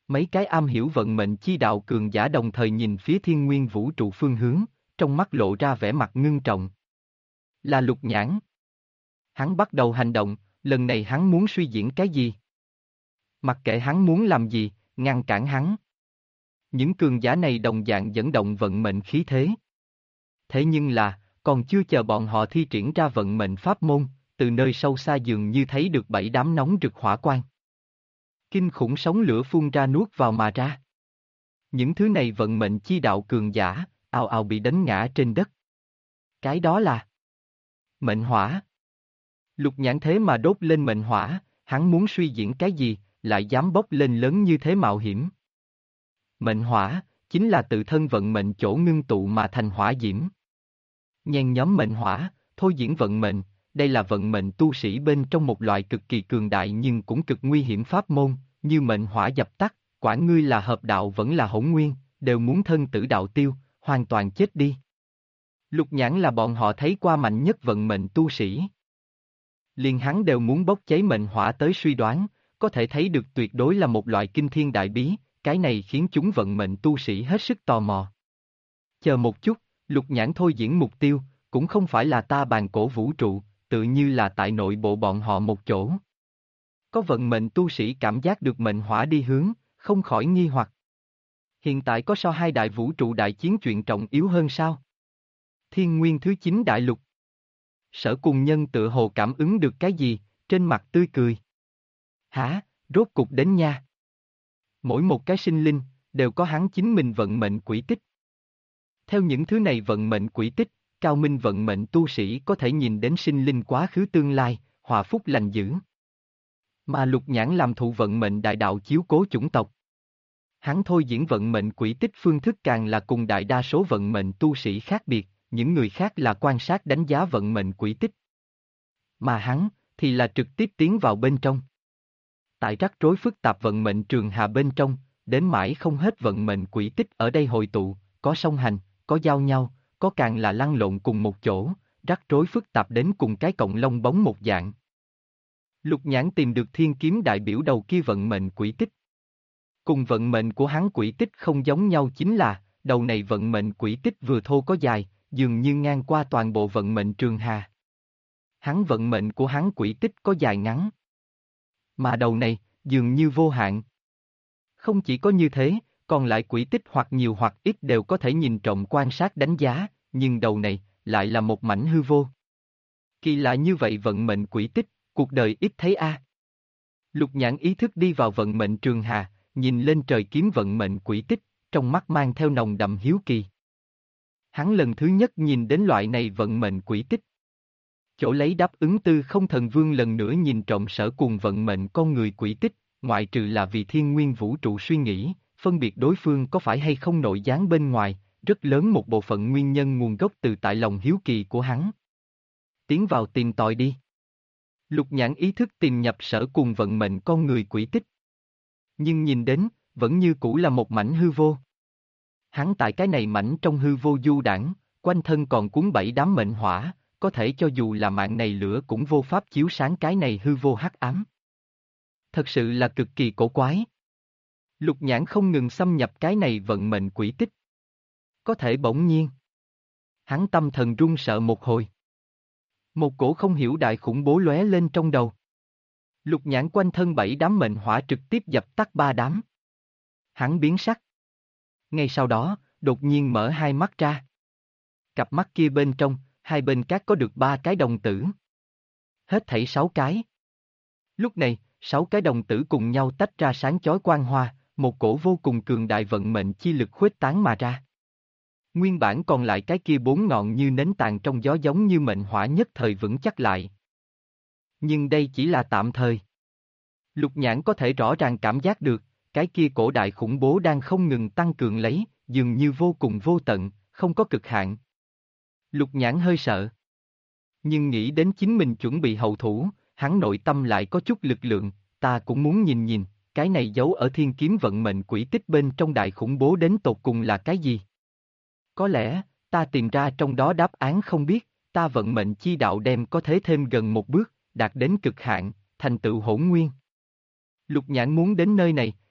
Mấy cái am hiểu vận mệnh chi đạo cường giả đồng thời nhìn phía thiên nguyên vũ trụ phương hướng, trong mắt lộ ra vẻ mặt ngưng trọng. Là Lục Nhãn. Hắn bắt đầu hành động, lần này hắn muốn suy diễn cái gì? Mặc kệ hắn muốn làm gì, ngăn cản hắn. Những cường giả này đồng dạng dẫn động vận mệnh khí thế. Thế nhưng là, còn chưa chờ bọn họ thi triển ra vận mệnh pháp môn, từ nơi sâu xa dường như thấy được 7 đám nóng rực hỏa quang. Kinh khủng sóng lửa phun ra nuốt vào mà ra. Những thứ này vận mệnh chi đạo cường giả, ào ào bị đánh ngã trên đất. Cái đó là mệnh hỏa. Lục Nhãn thế mà đốt lên mệnh hỏa, hắn muốn suy diễn cái gì, lại dám bốc lên lớn như thế mạo hiểm. Mệnh hỏa, chính là tự thân vận mệnh chỗ ngưng tụ mà thành hỏa diễm. Nhen nhóm mệnh hỏa, thôi diễn vận mệnh, đây là vận mệnh tu sĩ bên trong một loại cực kỳ cường đại nhưng cũng cực nguy hiểm pháp môn, như mệnh hỏa dập tắt, quản ngươi là hợp đạo vẫn là hỗn nguyên, đều muốn thân tử đạo tiêu, hoàn toàn chết đi. Lục Nhãn là bọn họ thấy qua mạnh nhất vận mệnh tu sĩ. Liền hắn đều muốn bốc cháy mệnh hỏa tới suy đoán, có thể thấy được tuyệt đối là một loại kinh thiên đại bí, cái này khiến chúng vận mệnh tu sĩ hết sức tò mò. Chờ một chút, Lục Nhãn thôi diễn mục tiêu, cũng không phải là ta bàn cổ vũ trụ, tự như là tại nội bộ bọn họ một chỗ. Có vận mệnh tu sĩ cảm giác được mệnh hỏa đi hướng, không khỏi nghi hoặc. Hiện tại có so hai đại vũ trụ đại chiến chuyện trọng yếu hơn sao? Thiên nguyên thứ 9 đại lục. Sở Cùng Nhân tự hồ cảm ứng được cái gì, trên mặt tươi cười. Hả, rốt cục đến nha. Mỗi một cái sinh linh, đều có hắn chính mình vận mệnh quỹ tích. Theo những thứ này vận mệnh quỹ tích, cao minh vận mệnh tu sĩ có thể nhìn đến sinh linh quá khứ tương lai, hòa phúc lành dữ. Mà Lục Nhãn làm thụ vận mệnh đại đạo chiếu cố chủng tộc. Hắn thôi diễn vận mệnh quỹ tích phương thức càng là cùng đại đa số vận mệnh tu sĩ khác biệt, những người khác là quan sát đánh giá vận mệnh quỹ tích. Mà hắn, thì là trực tiếp tiến vào bên trong. Tại rắc rối phức tạp vận mệnh trường hà bên trong, đến mãi không hết vận mệnh quỹ tích ở đây hội tụ, có song hành, có giao nhau, có càng là lăn lộn cùng một chỗ, rắc rối phức tạp đến cùng cái cọng lông bóng một dạng. Lục Nhãn tìm được thiên kiếm đại biểu đầu kia vận mệnh quỹ tích. Cùng vận mệnh của hắn quỹ tích không giống nhau chính là, đầu này vận mệnh quỹ tích vừa thô có dài, dường như ngang qua toàn bộ vận mệnh trường hà. Hắn vận mệnh của hắn quỹ tích có dài ngắn. Mà đầu này, dường như vô hạn. Không chỉ có như thế, còn lại quỹ tích hoặc nhiều hoặc ít đều có thể nhìn trộm quan sát đánh giá, nhưng đầu này, lại là một mảnh hư vô. Kỳ lạ như vậy vận mệnh quỹ tích, cuộc đời ít thấy a. Lục Nhãn ý thức đi vào vận mệnh trường hà, nhìn lên trời kiếm vận mệnh quỹ tích, trong mắt mang theo nồng đậm hiếu kỳ. Hắn lần thứ nhất nhìn đến loại này vận mệnh quỹ tích. Chỗ lấy đáp ứng Tư Không Thần Vương lần nữa nhìn trộm Sở Cùng vận mệnh con người quỹ tích, ngoại trừ là vì thiên nguyên vũ trụ suy nghĩ, phân biệt đối phương có phải hay không nội gián bên ngoài, rất lớn một bộ phận nguyên nhân nguồn gốc từ tại lòng hiếu kỳ của hắn. Tiến vào tìm tòi đi. Lục Nhãn ý thức tìm nhập Sở Cùng vận mệnh con người quỹ tích. Nhưng nhìn đến, vẫn như cũ là một mảnh hư vô. Hắn tại cái này mảnh trong hư vô du đãng, quanh thân còn cuốn 7 đám mệnh hỏa, có thể cho dù là mạng này lửa cũng vô pháp chiếu sáng cái này hư vô hắc ám. Thật sự là cực kỳ cổ quái. Lục Nhãn không ngừng xâm nhập cái này vận mệnh quỹ tích. Có thể bỗng nhiên. Hắn tâm thần run sợ một hồi. Một cổ không hiểu đại khủng bố lóe lên trong đầu. Lục Nhãn quanh thân 7 đám mệnh hỏa trực tiếp dập tắt 3 đám. Hắn biến sắc. Ngay sau đó, đột nhiên mở hai mắt ra. Cặp mắt kia bên trong, hai bên các có được 3 cái đồng tử. Hết thảy 6 cái. Lúc này, 6 cái đồng tử cùng nhau tách ra sáng chói quang hoa, một cổ vô cùng cường đại vận mệnh chi lực khuếch tán mà ra. Nguyên bản còn lại cái kia 4 ngọn như nến tàn trong gió giống như mệnh hỏa nhất thời vững chắc lại. Nhưng đây chỉ là tạm thời. Lục Nhãn có thể rõ ràng cảm giác được, cái kia cổ đại khủng bố đang không ngừng tăng cường lấy, dường như vô cùng vô tận, không có cực hạn. Lục Nhãn hơi sợ. Nhưng nghĩ đến chính mình chuẩn bị hậu thủ, hắn nội tâm lại có chút lực lượng, ta cũng muốn nhìn nhìn, cái này giấu ở thiên kiếm vận mệnh quỹ tích bên trong đại khủng bố đến tột cùng là cái gì? Có lẽ, ta tìm ra trong đó đáp án không biết, ta vận mệnh chi đạo đem có thể thêm gần một bước, đạt đến cực hạn, thành tựu hỗn nguyên. Lục Nhãn muốn đến nơi này,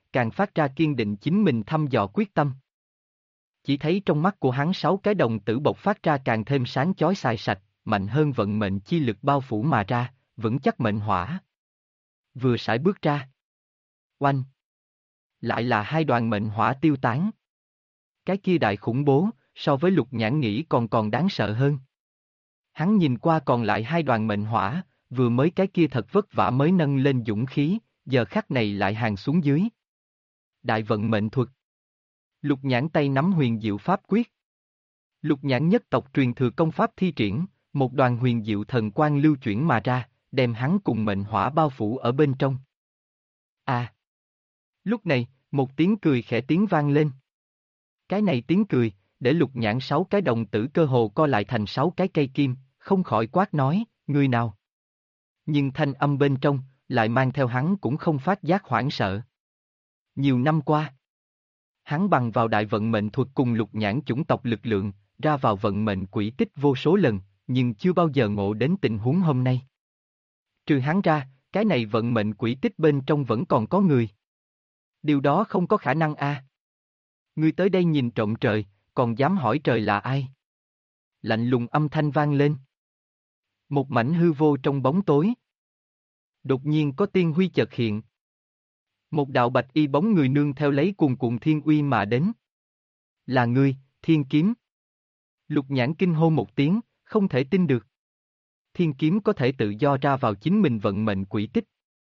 càng phát ra kiên định chính mình thăm dò quyết tâm. Chỉ thấy trong mắt của hắn 6 cái đồng tử bộc phát ra càng thêm sáng chói xài sạch, mạnh hơn vận mệnh chi lực bao phủ mà ra, vững chắc mệnh hỏa. Vừa sải bước ra. Oanh! Lại là 2 đoàn mệnh hỏa tiêu tán. Cái kia đại khủng bố, so với Lục Nhãn nghĩ còn đáng sợ hơn. Hắn nhìn qua còn lại 2 đoàn mệnh hỏa, vừa mới cái kia thật vất vả mới nâng lên dũng khí, giờ khắc này lại hàng xuống dưới. Đại vận mệnh thuật. Lục Nhãn tay nắm huyền diệu pháp quyết. Lục Nhãn nhất tộc truyền thừa công pháp thi triển, một đoàn huyền diệu thần quang lưu chuyển mà ra, đem hắn cùng mệnh hỏa bao phủ ở bên trong. À! Lúc này, một tiếng cười khẽ tiếng vang lên. Cái này tiếng cười, để Lục Nhãn 6 cái đồng tử cơ hồ co lại thành 6 cái cây kim, không khỏi quát nói, người nào? Nhưng thanh âm bên trong, lại mang theo hắn cũng không phát giác hoảng sợ. Nhiều năm qua, hắn bằng vào đại vận mệnh thuật cùng Lục Nhãn chủng tộc lực lượng, ra vào vận mệnh quỹ tích vô số lần, nhưng chưa bao giờ ngộ đến tình huống hôm nay. Trừ hắn ra, cái này vận mệnh quỹ tích bên trong vẫn còn có người. Điều đó không có khả năng a. Ngươi tới đây nhìn trộm trời, còn dám hỏi trời là ai? Lạnh lùng âm thanh vang lên. Một mảnh hư vô trong bóng tối. Đột nhiên có tiên huy chợt hiện. Một đạo bạch y bóng người nương theo lấy cuồn cuộn thiên uy mà đến. Là ngươi, Thiên Kiếm. Lục Nhãn kinh hô một tiếng, không thể tin được. Thiên Kiếm có thể tự do ra vào chính mình vận mệnh quỹ tích.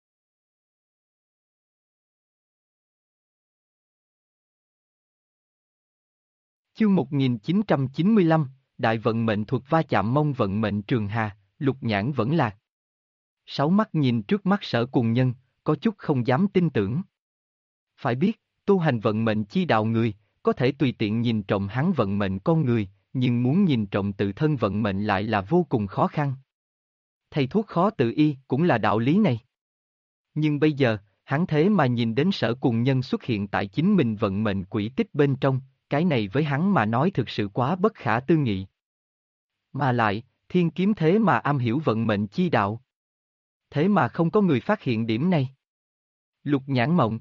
Chương 1995, Đại vận mệnh thuật va chạm mông vận mệnh trường hà, Lục Nhãn vẫn lạc. 6 mắt nhìn trước mắt Sở Cùng Nhân, có chút không dám tin tưởng. Phải biết, tu hành vận mệnh chi đạo người, có thể tùy tiện nhìn trộm hắn vận mệnh con người, nhưng muốn nhìn trộm tự thân vận mệnh lại là vô cùng khó khăn. Thầy thuốc khó tự y cũng là đạo lý này. Nhưng bây giờ, hắn thế mà nhìn đến Sở Cùng Nhân xuất hiện tại chính mình vận mệnh quỹ tích bên trong, cái này với hắn mà nói thực sự quá bất khả tư nghị. Mà lại, Thiên Kiếm thế mà am hiểu vận mệnh chi đạo. Thế mà không có người phát hiện điểm này. Lục Nhãn mộng.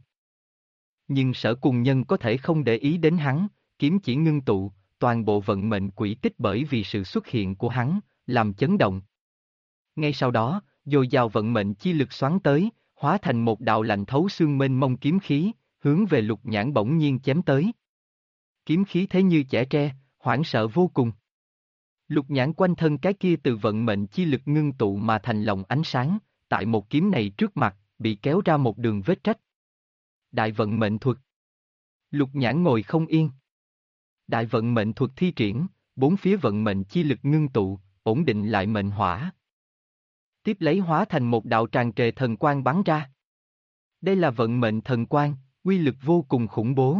Nhưng Sở Cùng Nhân có thể không để ý đến hắn, kiếm chỉ ngưng tụ, toàn bộ vận mệnh quỹ tích bởi vì sự xuất hiện của hắn, làm chấn động. Ngay sau đó, dồi dào vận mệnh chi lực xoắn tới, hóa thành một đạo lạnh thấu xương mênh mông kiếm khí, hướng về Lục Nhãn bỗng nhiên chém tới. Kiếm khí thế như chẻ tre, hoảng sợ vô cùng. Lục Nhãn quanh thân cái kia từ vận mệnh chi lực ngưng tụ mà thành lòng ánh sáng, tại một kiếm này trước mặt, bị kéo ra một đường vết rách. Đại vận mệnh thuật. Lục Nhãn ngồi không yên. Đại vận mệnh thuật thi triển, bốn phía vận mệnh chi lực ngưng tụ, ổn định lại mệnh hỏa. Tiếp lấy hóa thành một đạo tràn trề thần quang bắn ra. Đây là vận mệnh thần quang, uy lực vô cùng khủng bố.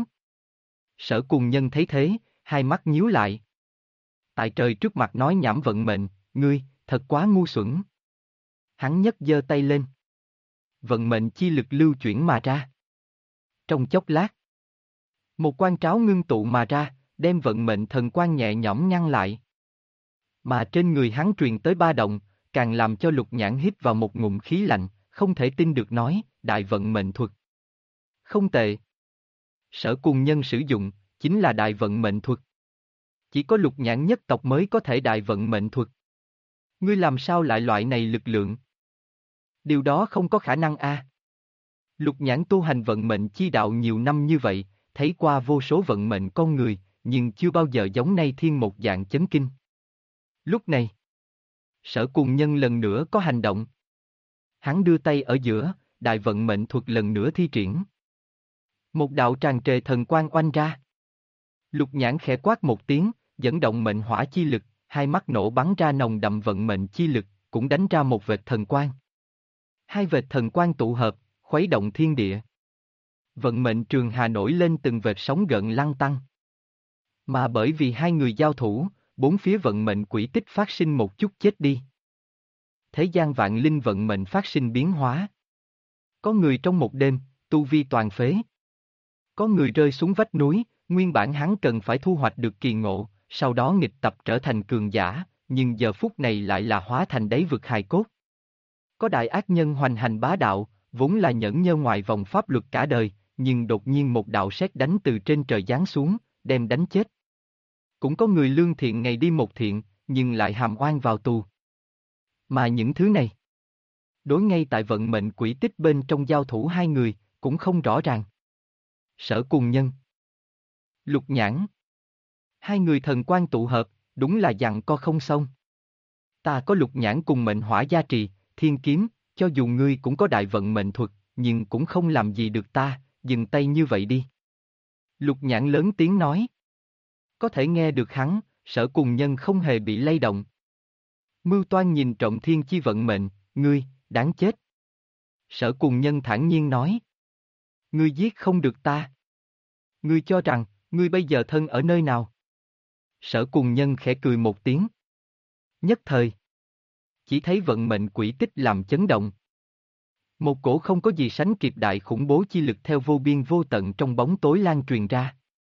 Sở Cùng Nhân thấy thế, hai mắt nhíu lại. Tại trời trước mặt nói nhảm vận mệnh, ngươi, thật quá ngu xuẩn. Hắn nhấc giơ tay lên. Vận mệnh chi lực lưu chuyển mà ra. Trong chốc lát, một quan tráo ngưng tụ mà ra, đem vận mệnh thần quang nhẹ nhõm ngăn lại. Mà trên người hắn truyền tới ba động, càng làm cho Lục Nhãn hít vào một ngụm khí lạnh, không thể tin được nói, đại vận mệnh thuật. Không tệ. Sở Cùng Nhân sử dụng, chính là đại vận mệnh thuật. Chỉ có Lục Nhãn nhất tộc mới có thể đại vận mệnh thuật. Ngươi làm sao lại loại này lực lượng? Điều đó không có khả năng a. Lục Nhãn tu hành vận mệnh chi đạo nhiều năm như vậy, thấy qua vô số vận mệnh con người, nhưng chưa bao giờ giống nay thiên một dạng chấn kinh. Lúc này, Sở Cùng Nhân lần nữa có hành động. Hắn đưa tay ở giữa, đại vận mệnh thuật lần nữa thi triển. Một đạo tràn trề thần quang oanh ra. Lục Nhãn khẽ quát một tiếng, dẫn động mệnh hỏa chi lực, hai mắt nổ bắn ra nồng đậm vận mệnh chi lực, cũng đánh ra một vệt thần quang. Hai vệt thần quang tụ hợp, khuấy động thiên địa. Vận mệnh trường hà nổi lên từng vệt sóng gợn lăn tăn. Mà bởi vì hai người giao thủ, bốn phía vận mệnh quỹ tích phát sinh một chút chết đi. Thế gian vạn linh vận mệnh phát sinh biến hóa. Có người trong một đêm, tu vi toàn phế. Có người rơi xuống vách núi, nguyên bản hắn cần phải thu hoạch được kỳ ngộ, sau đó nghịch tập trở thành cường giả, nhưng giờ phút này lại là hóa thành đáy vực hài cốt. Có đại ác nhân hoành hành bá đạo, vốn là nhẫn nhơ ngoài vòng pháp luật cả đời, nhưng đột nhiên một đạo sét đánh từ trên trời giáng xuống, đem đánh chết. Cũng có người lương thiện ngày đi một thiện, nhưng lại hàm oan vào tù. Mà những thứ này, đối ngay tại vận mệnh quỹ tích bên trong giao thủ hai người, cũng không rõ ràng. Sở Cùng Nhân, Lục Nhãn, hai người thần quan tụ hợp, đúng là dặn co không xong. Ta có Lục Nhãn cùng mệnh hỏa gia trì, thiên kiếm, cho dù ngươi cũng có đại vận mệnh thuật, nhưng cũng không làm gì được ta, dừng tay như vậy đi. Lục Nhãn lớn tiếng nói. Có thể nghe được hắn, Sở Cùng Nhân không hề bị lay động. Mưu toan nhìn trộm thiên chi vận mệnh, ngươi, đáng chết. Sở Cùng Nhân thản nhiên nói. Ngươi giết không được ta. Ngươi cho rằng, ngươi bây giờ thân ở nơi nào? Sở Cùng Nhân khẽ cười một tiếng. Nhất thời, chỉ thấy vận mệnh quỹ tích làm chấn động. Một cổ không có gì sánh kịp đại khủng bố chi lực theo vô biên vô tận trong bóng tối lan truyền ra.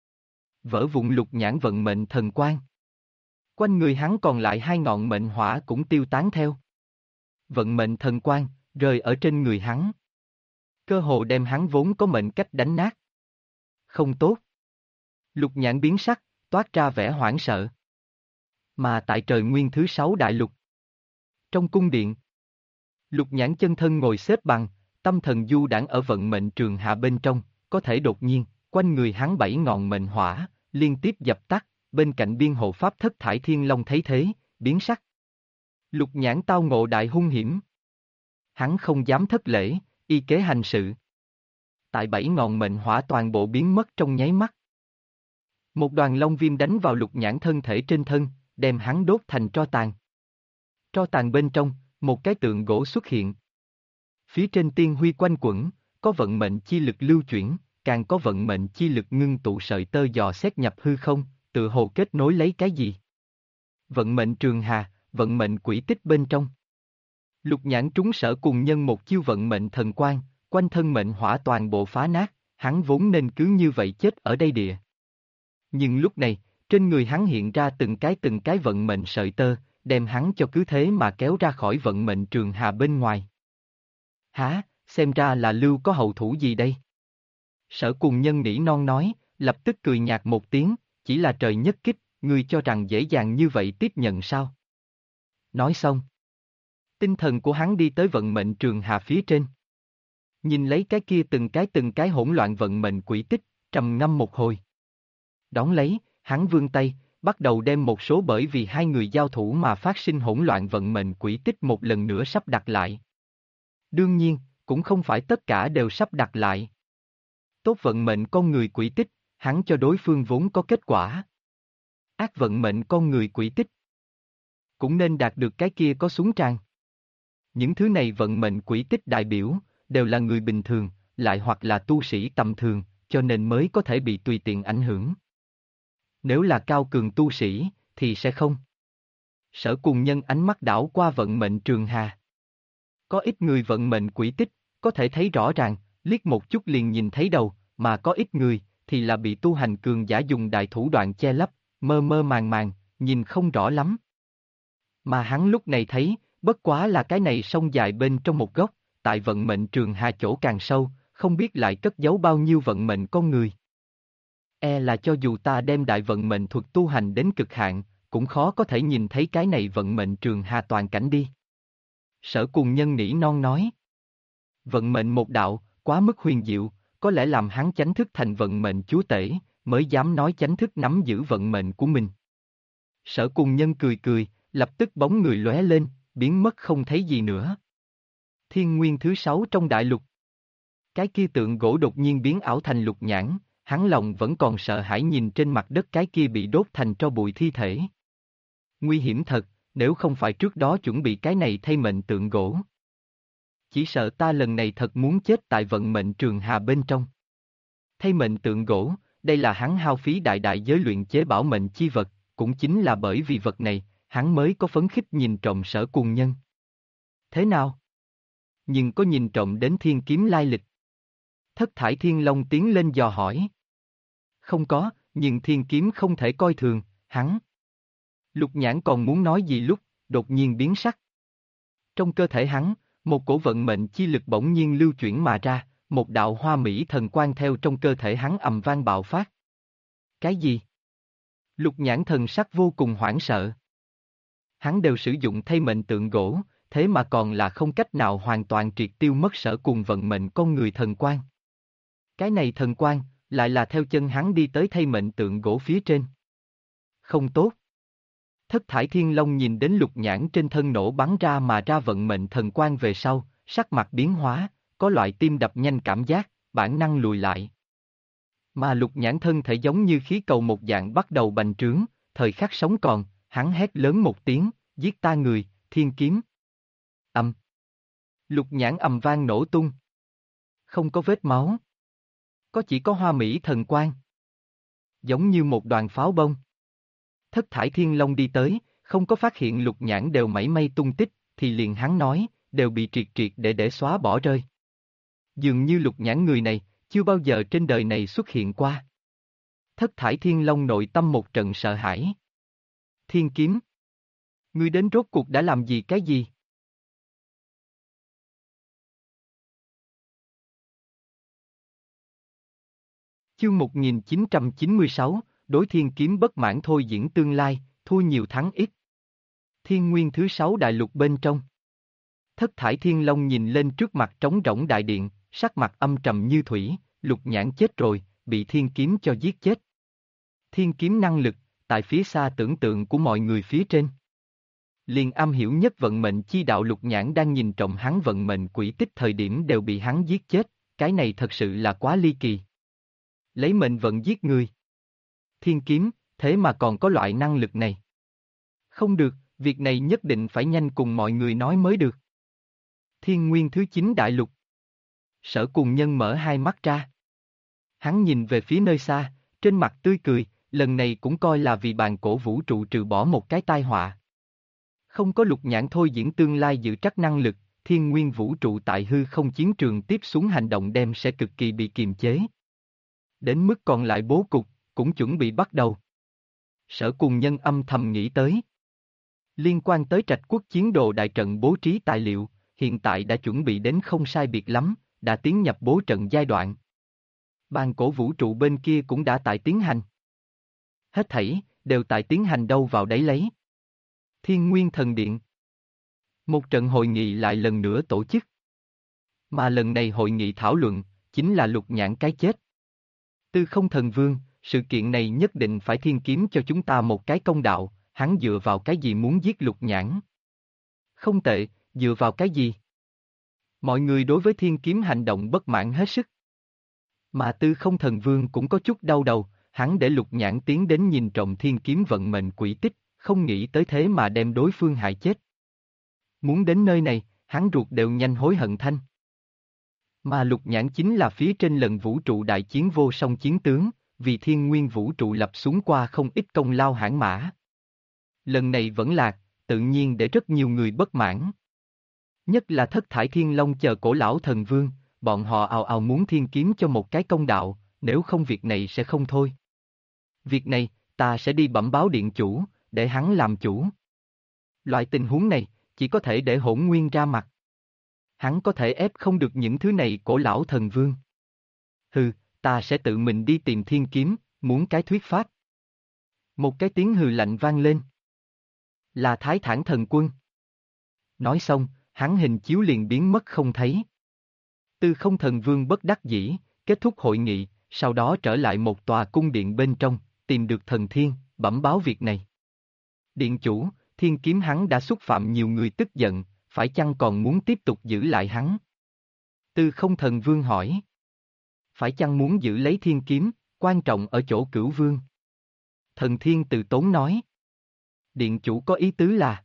Vỡ vụn Lục Nhãn vận mệnh thần quang. Quanh người hắn còn lại hai ngọn mệnh hỏa cũng tiêu tán theo. Vận mệnh thần quang, rơi ở trên người hắn. Cơ hồ đem hắn vốn có mệnh cách đánh nát. Không tốt. Lục Nhãn biến sắc, toát ra vẻ hoảng sợ. Mà tại trời nguyên thứ 6 đại lục. Trong cung điện, Lục Nhãn chân thân ngồi xếp bằng, tâm thần du đãng ở vận mệnh trường hạ bên trong, có thể đột nhiên, quanh người hắn 7 ngọn mệnh hỏa, liên tiếp dập tắt, bên cạnh biên hộ pháp Thất Thải Thiên Long thấy thế, biến sắc. Lục Nhãn tao ngộ đại hung hiểm. Hắn không dám thất lễ, y kế hành sự. Tại 7 ngọn mệnh hỏa toàn bộ biến mất trong nháy mắt. Một đoàn long viêm đánh vào Lục Nhãn thân thể trên thân, đem hắn đốt thành tro tàn. Tro tàn bên trong, một cái tượng gỗ xuất hiện. Phía trên tiên huy quanh quẩn, có vận mệnh chi lực lưu chuyển, càng có vận mệnh chi lực ngưng tụ sợi tơ dò xét nhập hư không, tự hồ kết nối lấy cái gì. Vận mệnh trường hà, vận mệnh quỹ tích bên trong. Lục Nhãn trúng Sở Cùng Nhân một chiêu vận mệnh thần quang, quanh thân mệnh hỏa toàn bộ phá nát, hắn vốn nên cứ như vậy chết ở đây địa. Nhưng lúc này, trên người hắn hiện ra từng cái vận mệnh sợi tơ, đem hắn cho cứ thế mà kéo ra khỏi vận mệnh trường hà bên ngoài. Hả, xem ra là Lưu có hậu thủ gì đây? Sở Cùng Nhân nỉ non nói, lập tức cười nhạt một tiếng, chỉ là trời nhất kích, ngươi cho rằng dễ dàng như vậy tiếp nhận sao? Nói xong, tinh thần của hắn đi tới vận mệnh trường hà phía trên. Nhìn lấy cái kia từng cái hỗn loạn vận mệnh quỹ tích, trầm ngâm một hồi. Đón lấy, hắn vươn tay, bắt đầu đem một số bởi vì hai người giao thủ mà phát sinh hỗn loạn vận mệnh quỹ tích một lần nữa sắp đặt lại. Đương nhiên, cũng không phải tất cả đều sắp đặt lại. Tốt vận mệnh con người quỹ tích, hắn cho đối phương vốn có kết quả. Ác vận mệnh con người quỹ tích, cũng nên đạt được cái kia có súng tràn. Những thứ này vận mệnh quỹ tích đại biểu, đều là người bình thường, lại hoặc là tu sĩ tầm thường, cho nên mới có thể bị tùy tiện ảnh hưởng. Nếu là cao cường tu sĩ, thì sẽ không. Sở Cùng Nhân ánh mắt đảo qua vận mệnh trường hà. Có ít người vận mệnh quỹ tích, có thể thấy rõ ràng, liếc một chút liền nhìn thấy đầu, mà có ít người, thì là bị tu hành cường giả dùng đại thủ đoạn che lấp, mơ mơ màng màng, nhìn không rõ lắm. Mà hắn lúc này thấy, bất quá là cái này sông dài bên trong một góc, tại vận mệnh trường hà chỗ càng sâu, không biết lại cất giấu bao nhiêu vận mệnh con người. E là cho dù ta đem đại vận mệnh thuật tu hành đến cực hạn, cũng khó có thể nhìn thấy cái này vận mệnh trường hà toàn cảnh đi. Sở Cùng Nhân nỉ non nói. Vận mệnh một đạo, quá mức huyền diệu, có lẽ làm hắn chánh thức thành vận mệnh chúa tể, mới dám nói chánh thức nắm giữ vận mệnh của mình. Sở Cùng Nhân cười cười, lập tức bóng người lóe lên, biến mất không thấy gì nữa. Thiên nguyên thứ 6 trong đại lục. Cái kia tượng gỗ đột nhiên biến ảo thành Lục Nhãn, hắn lòng vẫn còn sợ hãi nhìn trên mặt đất cái kia bị đốt thành tro bụi thi thể. Nguy hiểm thật, nếu không phải trước đó chuẩn bị cái này thay mệnh tượng gỗ. Chỉ sợ ta lần này thật muốn chết tại vận mệnh trường hà bên trong. Thay mệnh tượng gỗ, đây là hắn hao phí đại đại giới luyện chế bảo mệnh chi vật, cũng chính là bởi vì vật này, hắn mới có phấn khích nhìn trộm Sở Cùng Nhân. Thế nào? Nhưng có nhìn trộm đến thiên kiếm lai lịch. Thất Thải Thiên Long tiến lên dò hỏi. Không có, nhưng thiên kiếm không thể coi thường, hắn. Lục Nhãn còn muốn nói gì lúc, đột nhiên biến sắc. Trong cơ thể hắn, một cổ vận mệnh chi lực bỗng nhiên lưu chuyển mà ra, một đạo hoa mỹ thần quang theo trong cơ thể hắn ầm vang bạo phát. Cái gì? Lục Nhãn thần sắc vô cùng hoảng sợ. Hắn đều sử dụng thay mệnh tượng gỗ, thế mà còn là không cách nào hoàn toàn triệt tiêu mất sở cùng vận mệnh con người thần quang. Cái này thần quang, lại là theo chân hắn đi tới thay mệnh tượng gỗ phía trên. Không tốt. Thất thải thiên long nhìn đến Lục Nhãn trên thân nổ bắn ra mà ra vận mệnh thần quang về sau, sắc mặt biến hóa, có loại tim đập nhanh cảm giác, bản năng lùi lại. Mà Lục Nhãn thân thể giống như khí cầu một dạng bắt đầu bành trướng, thời khắc sống còn, hắn hét lớn một tiếng, giết ta người, thiên kiếm. Ầm. Lục Nhãn ầm vang nổ tung. Không có vết máu. Chỉ có hoa mỹ thần quang. Giống như một đoàn pháo bông. Thất thải thiên long đi tới, không có phát hiện Lục Nhãn đều mảy may tung tích, thì liền hắn nói, đều bị triệt triệt để xóa bỏ rơi. Dường như Lục Nhãn người này, chưa bao giờ trên đời này xuất hiện qua. Thất thải thiên long nội tâm một trận sợ hãi. Thiên kiếm. Ngươi đến rốt cuộc đã làm gì cái gì? Chương 1996, đối thiên kiếm bất mãn thôi diễn tương lai, thua nhiều thắng ít. Thiên nguyên thứ 6 đại lục bên trong. Thất thải thiên long nhìn lên trước mặt trống rỗng đại điện, sắc mặt âm trầm như thủy, Lục Nhãn chết rồi, bị thiên kiếm cho giết chết. Thiên kiếm năng lực, tại phía xa tưởng tượng của mọi người phía trên. Liền am hiểu nhất vận mệnh chi đạo Lục Nhãn đang nhìn trọng hắn vận mệnh quỹ tích thời điểm đều bị hắn giết chết, cái này thật sự là quá ly kỳ. Lấy mệnh vận giết người. Thiên kiếm, thế mà còn có loại năng lực này. Không được, việc này nhất định phải nhanh cùng mọi người nói mới được. Thiên nguyên thứ 9 đại lục. Sở Cùng Nhân mở hai mắt ra. Hắn nhìn về phía nơi xa, trên mặt tươi cười, lần này cũng coi là vì bàn cổ vũ trụ trừ bỏ một cái tai họa. Không có Lục Nhãn thôi diễn tương lai dự trắc năng lực, thiên nguyên vũ trụ tại hư không chiến trường tiếp xuống hành động đem sẽ cực kỳ bị kiềm chế. Đến mức còn lại bố cục, cũng chuẩn bị bắt đầu. Sở Cùng Nhân âm thầm nghĩ tới. Liên quan tới Trạch Quốc chiến đồ đại trận bố trí tài liệu, hiện tại đã chuẩn bị đến không sai biệt lắm, đã tiến nhập bố trận giai đoạn. Bàn cổ vũ trụ bên kia cũng đã tại tiến hành. Hết thảy, đều tại tiến hành đâu vào đấy lấy. Thiên Nguyên Thần Điện. Một trận hội nghị lại lần nữa tổ chức. Mà lần này hội nghị thảo luận, chính là Lục Nhãn cái chết. Tư Không Thần Vương, sự kiện này nhất định phải thiên kiếm cho chúng ta một cái công đạo, hắn dựa vào cái gì muốn giết Lục Nhãn? Không tệ, dựa vào cái gì? Mọi người đối với thiên kiếm hành động bất mãn hết sức. Mà Tư Không Thần Vương cũng có chút đau đầu, hắn để Lục Nhãn tiến đến nhìn trộm thiên kiếm vận mệnh quỹ tích, không nghĩ tới thế mà đem đối phương hại chết. Muốn đến nơi này, hắn ruột đều nhanh hối hận thanh. Mà Lục Nhãn chính là phía trên lần vũ trụ đại chiến vô song chiến tướng, vì thiên nguyên vũ trụ lập xuống qua không ít công lao hãn mã. Lần này vẫn lạc, tự nhiên để rất nhiều người bất mãn. Nhất là Thất Thải Thiên Long chờ cổ lão thần vương, bọn họ ào ào muốn thiên kiếm cho một cái công đạo, nếu không việc này sẽ không thôi. Việc này, ta sẽ đi bẩm báo điện chủ, để hắn làm chủ. Loại tình huống này, chỉ có thể để Hỗn Nguyên ra mặt. Hắn có thể ép không được những thứ này cổ lão thần vương. Hừ, ta sẽ tự mình đi tìm thiên kiếm, muốn cái thuyết pháp. Một cái tiếng hừ lạnh vang lên. Là Thái Thản Thần Quân. Nói xong, hắn hình chiếu liền biến mất không thấy. Tư Không Thần Vương bất đắc dĩ, kết thúc hội nghị, sau đó trở lại một tòa cung điện bên trong, tìm được Thần Thiên, bẩm báo việc này. Điện chủ, thiên kiếm hắn đã xúc phạm nhiều người tức giận, phải chăng còn muốn tiếp tục giữ lại hắn? Tư Không Thần Vương hỏi. Phải chăng muốn giữ lấy thiên kiếm, quan trọng ở chỗ Cửu Vương? Thần Thiên từ tốn nói. Điện chủ có ý tứ là,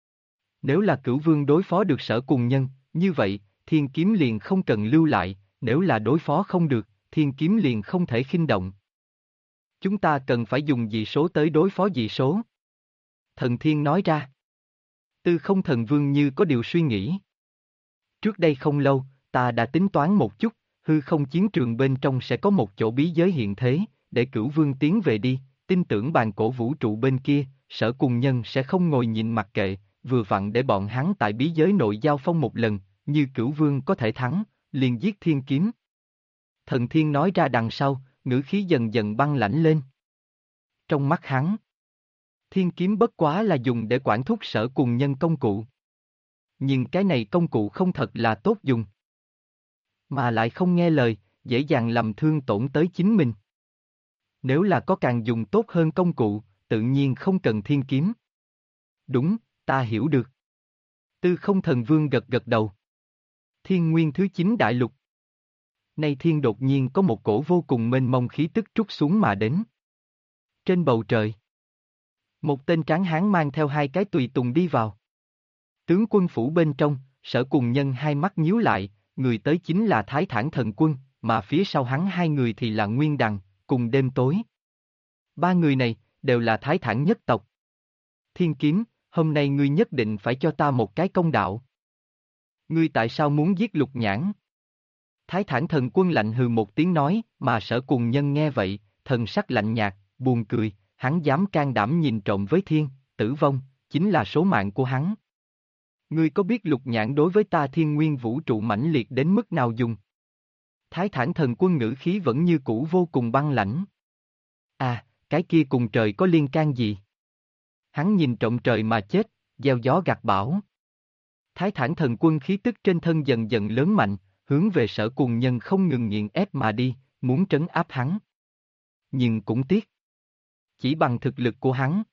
nếu là Cửu Vương đối phó được Sở Cùng Nhân, như vậy, thiên kiếm liền không cần lưu lại, nếu là đối phó không được, thiên kiếm liền không thể khinh động. Chúng ta cần phải dùng dị số tới đối phó dị số. Thần Thiên nói ra. Tư Không Thần Vương như có điều suy nghĩ. Trước đây không lâu, ta đã tính toán một chút, hư không chiến trường bên trong sẽ có một chỗ bí giới hiện thế, để Cửu Vương tiến về đi, tin tưởng bàn cổ vũ trụ bên kia, Sở Cùng Nhân sẽ không ngồi nhìn mặc kệ, vừa vặn để bọn hắn tại bí giới nội giao phong một lần, như Cửu Vương có thể thắng, liền giết thiên kiếm. Thần Thiên nói ra đằng sau, ngữ khí dần dần băng lãnh lên. Trong mắt hắn, thiên kiếm bất quá là dùng để quản thúc Sở Cùng Nhân công cụ. Nhưng cái này công cụ không thật là tốt dùng. Mà lại không nghe lời, dễ dàng làm thương tổn tới chính mình. Nếu là có càng dùng tốt hơn công cụ, tự nhiên không cần thiên kiếm. Đúng, ta hiểu được. Tư Không Thần Vương gật gật đầu. Thiên nguyên thứ 9 đại lục. Nay thiên đột nhiên có một cổ vô cùng mênh mông khí tức trút xuống mà đến. Trên bầu trời, một tên tráng hán mang theo hai cái tùy tùng đi vào. Tướng quân phủ bên trong, Sở Cùng Nhân hai mắt nhíu lại, người tới chính là Thái Thản Thần Quân, mà phía sau hắn hai người thì là Nguyên Đằng, cùng đêm tối. Ba người này, đều là Thái Thản nhất tộc. Thiên Kiếm, hôm nay ngươi nhất định phải cho ta một cái công đạo. Ngươi tại sao muốn giết Lục Nhãn? Thái Thản Thần Quân lạnh hừ một tiếng nói, mà Sở Cùng Nhân nghe vậy, thần sắc lạnh nhạt, buồn cười, hắn dám can đảm nhìn trộm với thiên, tử vong, chính là số mạng của hắn. Ngươi có biết Lục Nhãn đối với ta thiên nguyên vũ trụ mãnh liệt đến mức nào dùng? Thái Thản Thần Quân ngữ khí vẫn như cũ vô cùng băng lãnh. À, cái kia cùng trời có liên can gì? Hắn nhìn trộm trời mà chết, gieo gió gặt bão. Thái Thản Thần Quân khí tức trên thân dần dần lớn mạnh, hướng về Sở Cùng Nhân không ngừng nghiền ép mà đi, muốn trấn áp hắn. Nhưng cũng tiếc. Chỉ bằng thực lực của hắn,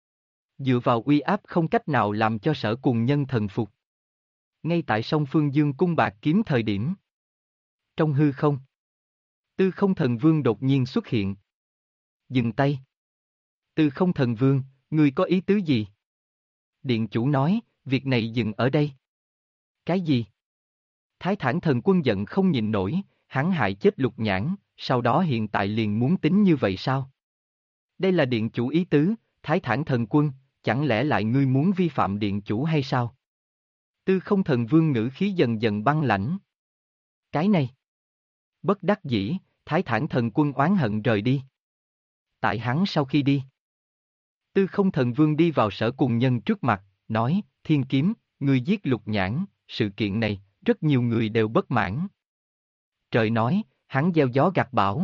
dựa vào uy áp không cách nào làm cho Sở Cùng Nhân thần phục. Ngay tại sông Phương Dương cung bạc kiếm thời điểm. Trong hư không, Tư Không Thần Vương đột nhiên xuất hiện. Dừng tay. Tư Không Thần Vương, ngươi có ý tứ gì? Điện chủ nói, việc này dừng ở đây. Cái gì? Thái Thản Thần Quân giận không nhịn nổi, hắn hại chết Lục Nhãn, sau đó hiện tại liền muốn tính như vậy sao? Đây là điện chủ ý tứ, Thái Thản Thần Quân, chẳng lẽ lại ngươi muốn vi phạm điện chủ hay sao? Tư Không Thần Vương ngữ khí dần dần băng lãnh. Cái này. Bất đắc dĩ, Thái Thản Thần Quân oán hận rời đi. Tại hắn sau khi đi, Tư Không Thần Vương đi vào Sở Cùng Nhân trước mặt, nói, Thiên Kiếm, ngươi giết Lục Nhãn, sự kiện này, rất nhiều người đều bất mãn. Trời nói, hắn gieo gió gặt bão.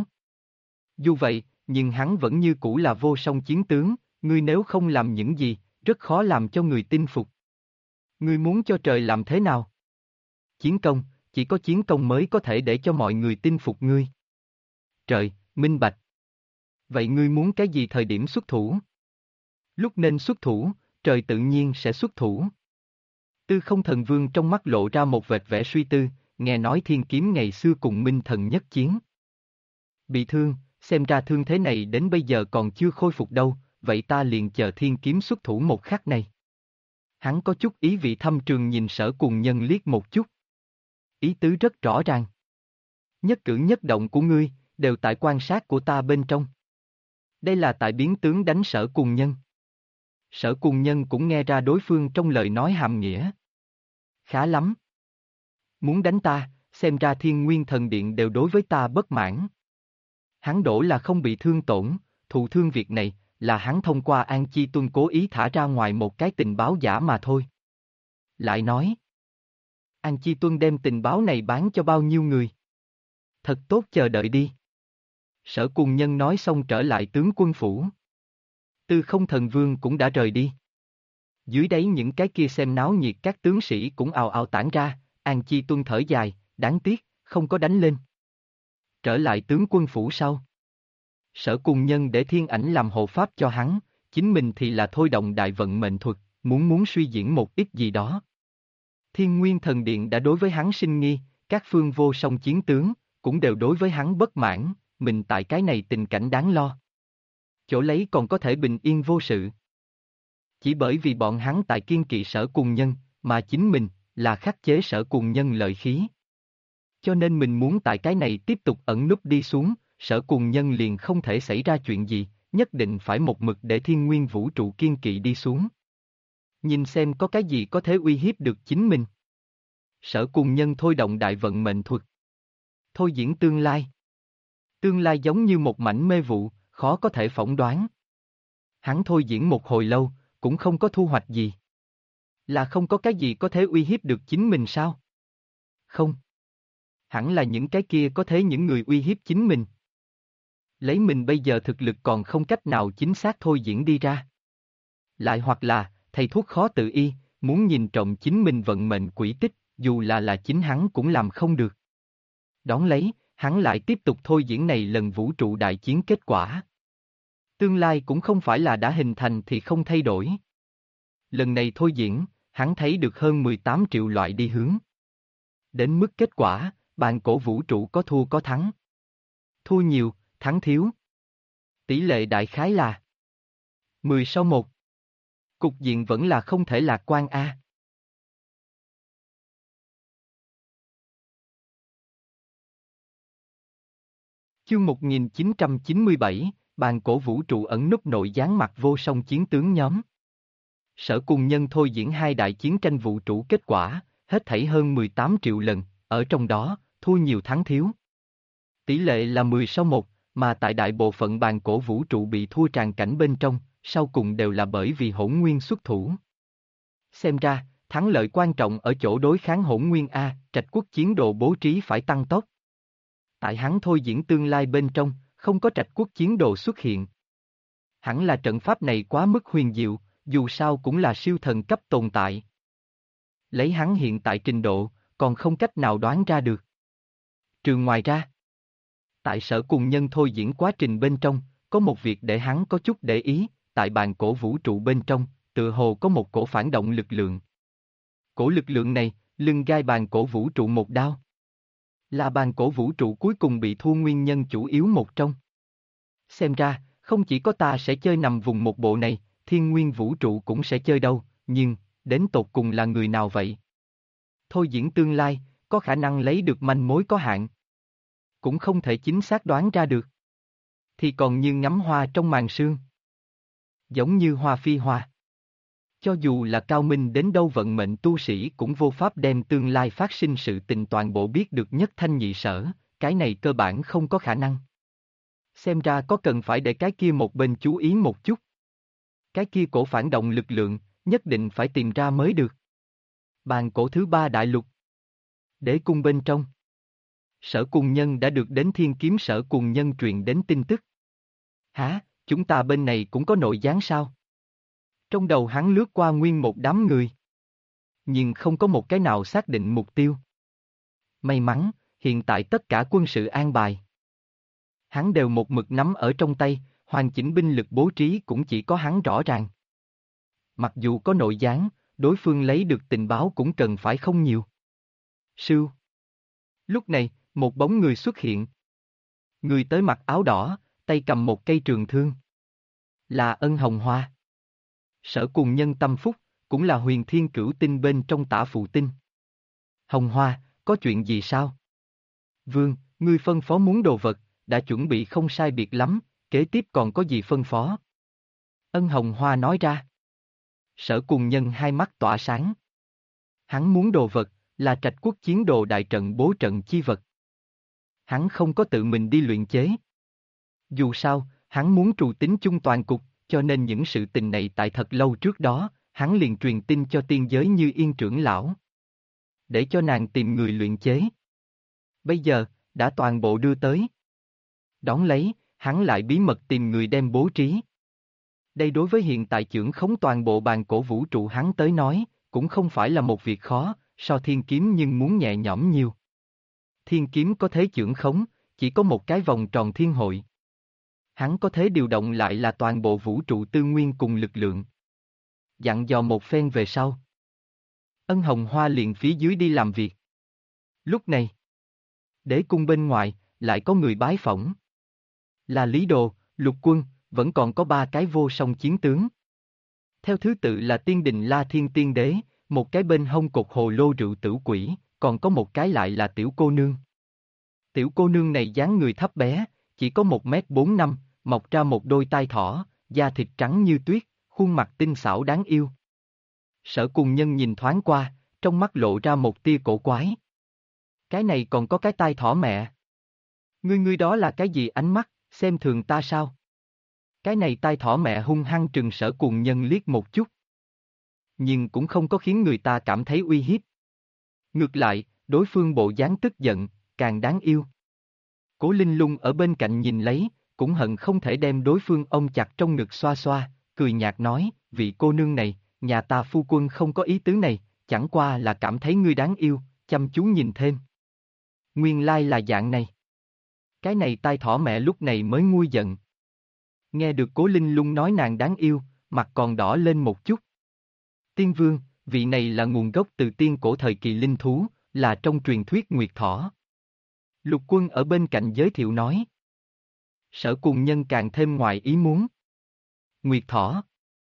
Dù vậy, nhưng hắn vẫn như cũ là vô song chiến tướng, ngươi nếu không làm những gì, rất khó làm cho người tin phục. Ngươi muốn cho trời làm thế nào? Chiến công, chỉ có chiến công mới có thể để cho mọi người tin phục ngươi. Trời, minh bạch. Vậy ngươi muốn cái gì thời điểm xuất thủ? Lúc nên xuất thủ, trời tự nhiên sẽ xuất thủ. Tư Không Thần Vương trong mắt lộ ra một vệt vẻ suy tư, nghe nói Thiên Kiếm ngày xưa cùng Minh Thần nhất chiến. Bị thương, xem ra thương thế này đến bây giờ còn chưa khôi phục đâu, vậy ta liền chờ Thiên Kiếm xuất thủ một khắc này. Hắn có chút ý vị thâm trường nhìn Sở Cùng Nhân liếc một chút. Ý tứ rất rõ ràng. Nhất cử nhất động của ngươi, đều tại quan sát của ta bên trong. Đây là tại biến tướng đánh Sở Cùng Nhân. Sở Cùng Nhân cũng nghe ra đối phương trong lời nói hàm nghĩa. Khá lắm. Muốn đánh ta, xem ra Thiên Nguyên Thần Điện đều đối với ta bất mãn. Hắn đổ là không bị thương tổn, thụ thương việc này, là hắn thông qua An Chi Tuân cố ý thả ra ngoài một cái tình báo giả mà thôi. Lại nói, An Chi Tuân đem tình báo này bán cho bao nhiêu người? Thật tốt chờ đợi đi. Sở Cùng Nhân nói xong trở lại tướng quân phủ. Tư Không Thần Vương cũng đã rời đi. Dưới đáy những cái kia xem náo nhiệt các tướng sĩ cũng ào ào tản ra, An Chi Tuân thở dài, đáng tiếc, không có đánh lên. Trở lại tướng quân phủ sau. Sở Cùng Nhân để thiên ảnh làm hộ pháp cho hắn, chính mình thì là thôi động đại vận mệnh thuật, muốn suy diễn một ít gì đó. Thiên Nguyên Thần Điện đã đối với hắn sinh nghi, các phương vô song chiến tướng, cũng đều đối với hắn bất mãn, mình tại cái này tình cảnh đáng lo. Chỗ lấy còn có thể bình yên vô sự. Chỉ bởi vì bọn hắn tại kiên kỵ Sở Cùng Nhân, mà chính mình, là khắc chế Sở Cùng Nhân lợi khí. Cho nên mình muốn tại cái này tiếp tục ẩn núp đi xuống, Sở Cùng Nhân liền không thể xảy ra chuyện gì, nhất định phải một mực để thiên nguyên vũ trụ kiên kỵ đi xuống. Nhìn xem có cái gì có thể uy hiếp được chính mình. Sở Cùng Nhân thôi động đại vận mệnh thuật. Thôi diễn tương lai. Tương lai giống như một mảnh mê vụ, khó có thể phỏng đoán. Hắn thôi diễn một hồi lâu, cũng không có thu hoạch gì. Là không có cái gì có thể uy hiếp được chính mình sao? Không. Hẳn là những cái kia có thế những người uy hiếp chính mình. Lấy mình bây giờ thực lực còn không cách nào chính xác thôi diễn đi ra. Lại hoặc là, thầy thuốc khó tự y, muốn nhìn trộm chính mình vận mệnh quỹ tích, dù là chính hắn cũng làm không được. Đón lấy, hắn lại tiếp tục thôi diễn này lần vũ trụ đại chiến kết quả. Tương lai cũng không phải là đã hình thành thì không thay đổi. Lần này thôi diễn, hắn thấy được hơn 18 triệu loại đi hướng. Đến mức kết quả, bàn cổ vũ trụ có thua có thắng. Thua nhiều, thắng thiếu. Tỷ lệ đại khái là 10-1. Cục diện vẫn là không thể lạc quan a. Chương 1997, bàn cổ vũ trụ ẩn núp nội gián mặt vô song chiến tướng nhóm. Sở cùng nhân thôi diễn hai đại chiến tranh vũ trụ kết quả, hết thảy hơn 18 triệu lần, ở trong đó, thua nhiều thắng thiếu. Tỷ lệ là 10-1, mà tại đại bộ phận bàn cổ vũ trụ bị thua tràn cảnh bên trong, sau cùng đều là bởi vì hỗn nguyên xuất thủ. Xem ra, thắng lợi quan trọng ở chỗ đối kháng hỗn nguyên A, trạch quốc chiến độ bố trí phải tăng tốc. Tại hắn thôi diễn tương lai bên trong, không có trạch quốc chiến độ xuất hiện. Hẳn là trận pháp này quá mức huyền diệu, dù sao cũng là siêu thần cấp tồn tại. Lấy hắn hiện tại trình độ, còn không cách nào đoán ra được. Trừ ngoài ra, tại sở cùng nhân thôi diễn quá trình bên trong, có một việc để hắn có chút để ý, tại bàn cổ vũ trụ bên trong, tựa hồ có một cổ phản động lực lượng. Cổ lực lượng này, lưng gai bàn cổ vũ trụ một đao. Là bàn cổ vũ trụ cuối cùng bị thua nguyên nhân chủ yếu một trong. Xem ra, không chỉ có ta sẽ chơi nằm vùng một bộ này, thiên nguyên vũ trụ cũng sẽ chơi đâu, nhưng, đến tột cùng là người nào vậy? Thôi diễn tương lai, có khả năng lấy được manh mối có hạn. Cũng không thể chính xác đoán ra được. Thì còn như ngắm hoa trong màn sương. Giống như hoa phi hoa. Cho dù là cao minh đến đâu vận mệnh tu sĩ cũng vô pháp đem tương lai phát sinh sự tình toàn bộ biết được nhất thanh nhị sở, cái này cơ bản không có khả năng. Xem ra có cần phải để cái kia một bên chú ý một chút. Cái kia cổ phản động lực lượng, nhất định phải tìm ra mới được. Bàn cổ thứ ba đại lục. Đế cung bên trong. Sở cùng nhân đã được đến thiên kiếm sở cùng nhân truyền đến tin tức. Hả, chúng ta bên này cũng có nội gián sao? Trong đầu hắn lướt qua nguyên một đám người. Nhưng không có một cái nào xác định mục tiêu. May mắn, hiện tại tất cả quân sự an bài. Hắn đều một mực nắm ở trong tay, hoàn chỉnh binh lực bố trí cũng chỉ có hắn rõ ràng. Mặc dù có nội gián, đối phương lấy được tình báo cũng cần phải không nhiều. Sưu. Lúc này, một bóng người xuất hiện. Người tới mặc áo đỏ, tay cầm một cây trường thương. Là Ân Hồng Hoa. Sở cùng nhân tâm phúc, cũng là huyền thiên cửu tinh bên trong tả phụ tinh. Hồng Hoa, có chuyện gì sao? Vương, ngươi phân phó muốn đồ vật, đã chuẩn bị không sai biệt lắm, kế tiếp còn có gì phân phó? Ân Hồng Hoa nói ra. Sở cùng nhân hai mắt tỏa sáng. Hắn muốn đồ vật, là trạch quốc chiến đồ đại trận bố trận chi vật. Hắn không có tự mình đi luyện chế. Dù sao, hắn muốn trù tính chung toàn cục, cho nên những sự tình này tại thật lâu trước đó, hắn liền truyền tin cho tiên giới Như Yên trưởng lão. Để cho nàng tìm người luyện chế. Bây giờ, đã toàn bộ đưa tới. Đón lấy, hắn lại bí mật tìm người đem bố trí. Đây đối với hiện tại trưởng khống toàn bộ bàn cổ vũ trụ hắn tới nói, cũng không phải là một việc khó, so thiên kiếm nhưng muốn nhẹ nhõm nhiều. Thiên kiếm có thế trưởng khống, chỉ có một cái vòng tròn thiên hội. Hắn có thể điều động lại là toàn bộ vũ trụ tư nguyên cùng lực lượng. Dặn dò một phen về sau. Ân Hồng Hoa liền phía dưới đi làm việc. Lúc này, đế cung bên ngoài, lại có người bái phỏng. Là Lý Đồ, Lục Quân, vẫn còn có ba cái vô song chiến tướng. Theo thứ tự là Tiên Đình La Thiên Tiên Đế, một cái bên hông cột hồ lô rượu tử quỷ, còn có một cái lại là tiểu cô nương. Tiểu cô nương này dáng người thấp bé, chỉ có 1m45, mọc ra một đôi tai thỏ, da thịt trắng như tuyết, khuôn mặt tinh xảo đáng yêu. Sở cùng nhân nhìn thoáng qua, trong mắt lộ ra một tia cổ quái. Cái này còn có cái tai thỏ mẹ. Ngươi đó là cái gì ánh mắt, xem thường ta sao? Cái này tai thỏ mẹ hung hăng trừng sở cùng nhân liếc một chút. Nhưng cũng không có khiến người ta cảm thấy uy hiếp. Ngược lại, đối phương bộ dáng tức giận, càng đáng yêu. Cố Linh Lung ở bên cạnh nhìn lấy, cũng hận không thể đem đối phương ôm chặt trong ngực xoa xoa, cười nhạt nói, vị cô nương này, nhà ta phu quân không có ý tứ này, chẳng qua là cảm thấy ngươi đáng yêu, chăm chú nhìn thêm. Nguyên lai là dạng này. Cái này tai thỏ mẹ lúc này mới nguôi giận. Nghe được Cố Linh Lung nói nàng đáng yêu, mặt còn đỏ lên một chút. Tiên Vương, vị này là nguồn gốc từ tiên cổ thời kỳ linh thú, là trong truyền thuyết Nguyệt Thỏ. Lục Quân ở bên cạnh giới thiệu nói. Sở Cùng Nhân càng thêm ngoài ý muốn. Nguyệt Thỏ.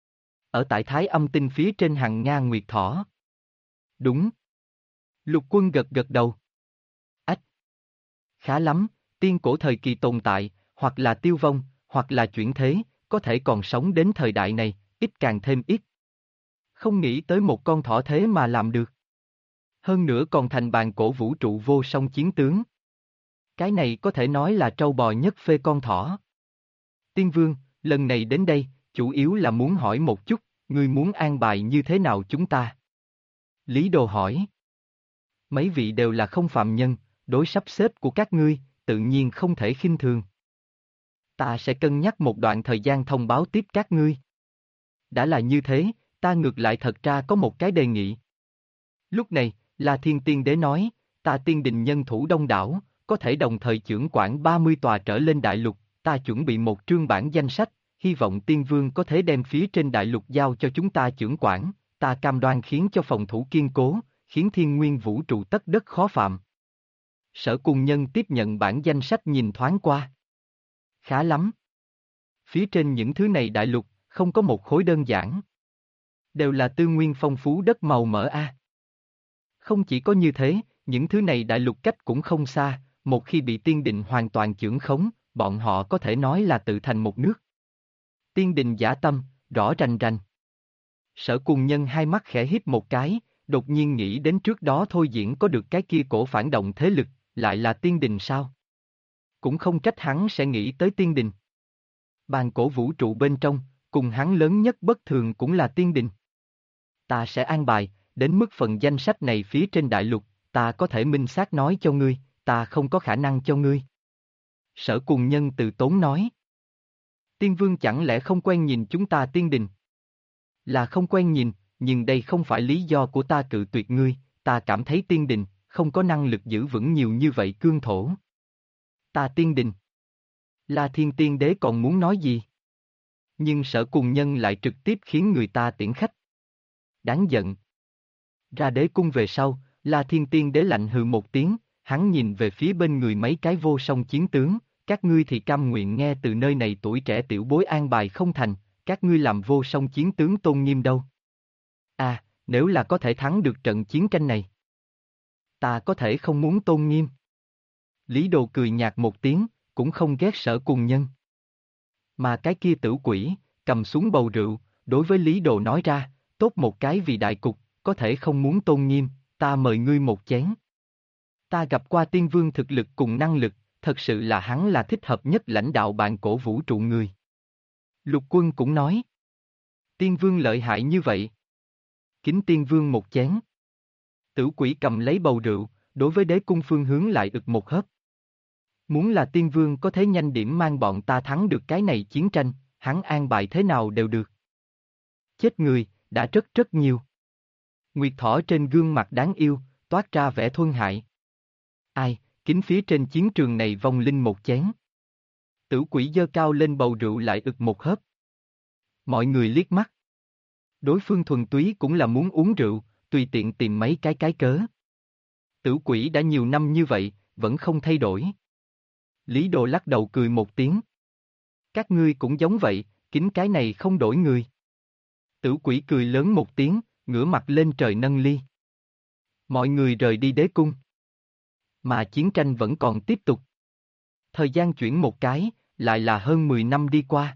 Ở tại Thái Âm Tinh phía trên hàng Nga Nguyệt Thỏ. Đúng. Lục Quân gật gật đầu. Ách. Khá lắm, tiên cổ thời kỳ tồn tại, hoặc là tiêu vong, hoặc là chuyển thế, có thể còn sống đến thời đại này, ít càng thêm ít. Không nghĩ tới một con thỏ thế mà làm được. Hơn nữa còn thành bàn cổ vũ trụ vô song chiến tướng. Cái này có thể nói là trâu bò nhất phê con thỏ. Tiên Vương, lần này đến đây, chủ yếu là muốn hỏi một chút, ngươi muốn an bài như thế nào chúng ta? Lý Đồ hỏi. Mấy vị đều là không phạm nhân, đối sắp xếp của các ngươi, tự nhiên không thể khinh thường. Ta sẽ cân nhắc một đoạn thời gian thông báo tiếp các ngươi. Đã là như thế, ta ngược lại thật ra có một cái đề nghị. Lúc này, La Thiên Tiên Đế nói, ta tiên đình nhân thủ đông đảo, có thể đồng thời chưởng quản 30 tòa trở lên đại lục, ta chuẩn bị một trương bản danh sách, hy vọng Tiên Vương có thể đem phía trên đại lục giao cho chúng ta chưởng quản, ta cam đoan khiến cho phòng thủ kiên cố, khiến thiên nguyên vũ trụ tất đất khó phạm. Sở Cùng Nhân tiếp nhận bản danh sách nhìn thoáng qua. Khá lắm. Phía trên những thứ này đại lục, không có một khối đơn giản. Đều là tư nguyên phong phú đất màu mỡ a. Không chỉ có như thế, những thứ này đại lục cách cũng không xa, một khi bị tiên định hoàn toàn chưởng khống, bọn họ có thể nói là tự thành một nước. Tiên định dã tâm, rõ rành rành. Sở Cùng Nhân hai mắt khẽ híp một cái, đột nhiên nghĩ đến trước đó thôi diễn có được cái kia cổ phản động thế lực, lại là tiên đình sao? Cũng không trách hắn sẽ nghĩ tới tiên đình. Bàn cổ vũ trụ bên trong, cùng hắn lớn nhất bất thường cũng là tiên đình. Ta sẽ an bài, đến mức phần danh sách này phía trên đại lục, ta có thể minh xác nói cho ngươi, ta không có khả năng cho ngươi. Sở Cùng Nhân từ tốn nói. Tiên Vương chẳng lẽ không quen nhìn chúng ta tiên đình? Là không quen nhìn, nhưng đây không phải lý do của ta cự tuyệt ngươi, ta cảm thấy tiên đình, không có năng lực giữ vững nhiều như vậy cương thổ. Ta tiên đình. La Thiên Tiên Đế còn muốn nói gì? Nhưng Sở Cùng Nhân lại trực tiếp khiến người ta tiễn khách. Đáng giận. Ra đế cung về sau, La Thiên Tiên Đế lạnh hừ một tiếng, hắn nhìn về phía bên người mấy cái vô song chiến tướng, các ngươi thì cam nguyện nghe từ nơi này tuổi trẻ tiểu bối an bài không thành, các ngươi làm vô song chiến tướng tôn nghiêm đâu. À, nếu là có thể thắng được trận chiến tranh này. Ta có thể không muốn tôn nghiêm. Lý Đồ cười nhạt một tiếng, cũng không ghét Sở Cùng Nhân. Mà cái kia tử quỷ, cầm xuống bầu rượu, đối với Lý Đồ nói ra, tốt một cái vì đại cục, có thể không muốn tôn nghiêm, ta mời ngươi một chén. Ta gặp qua Tiên Vương thực lực cùng năng lực, thật sự là hắn là thích hợp nhất lãnh đạo bàn cổ vũ trụ người. Lục Quân cũng nói. Tiên Vương lợi hại như vậy. Kính Tiên Vương một chén. Tử quỷ cầm lấy bầu rượu, đối với đế cung phương hướng lại ực một hớp. Muốn là Tiên Vương có thể nhanh điểm mang bọn ta thắng được cái này chiến tranh, hắn an bài thế nào đều được. Chết người, đã rất nhiều. Nguyệt Thỏ trên gương mặt đáng yêu, toát ra vẻ thuần hại. Ai, kính phía trên chiến trường này vong linh một chén. Tử quỷ giơ cao lên bầu rượu lại ực một hớp. Mọi người liếc mắt. Đối phương thuần túy cũng là muốn uống rượu, tùy tiện tìm mấy cái cớ. Tử quỷ đã nhiều năm như vậy, vẫn không thay đổi. Lý Đồ lắc đầu cười một tiếng. Các ngươi cũng giống vậy, kính cái này không đổi người. Tử quỷ cười lớn một tiếng, ngửa mặt lên trời nâng ly. Mọi người rời đi đế cung. Mà chiến tranh vẫn còn tiếp tục. Thời gian chuyển một cái, lại là hơn 10 năm đi qua.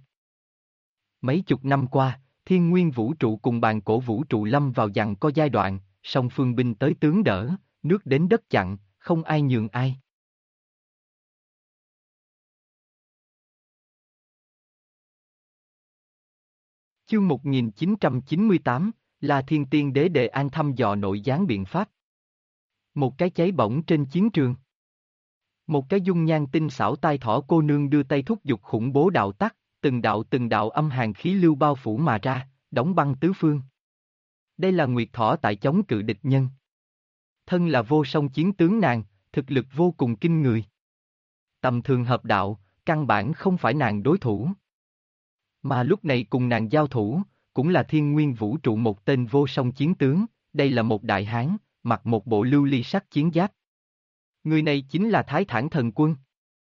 Mấy chục năm qua, thiên nguyên vũ trụ cùng bàn cổ vũ trụ lâm vào giằng co giai đoạn, song phương binh tới tướng đỡ, nước đến đất chặn, không ai nhường ai. Chương 1998, là Thiên Tiên Đế đề an thăm dò nội gián biện pháp. Một cái cháy bỏng trên chiến trường. Một cái dung nhan tinh xảo tai thỏ cô nương đưa tay thúc giục khủng bố đạo tắc, từng đạo âm hàn khí lưu bao phủ mà ra, đóng băng tứ phương. Đây là Nguyệt Thỏ tại chống cự địch nhân. Thân là vô song chiến tướng nàng, thực lực vô cùng kinh người. Tầm thường hợp đạo, căn bản không phải nàng đối thủ. Mà lúc này cùng nàng giao thủ, cũng là thiên nguyên vũ trụ một tên vô song chiến tướng, đây là một đại hán, mặc một bộ lưu ly sắc chiến giáp. Người này chính là Thái Thản Thần Quân.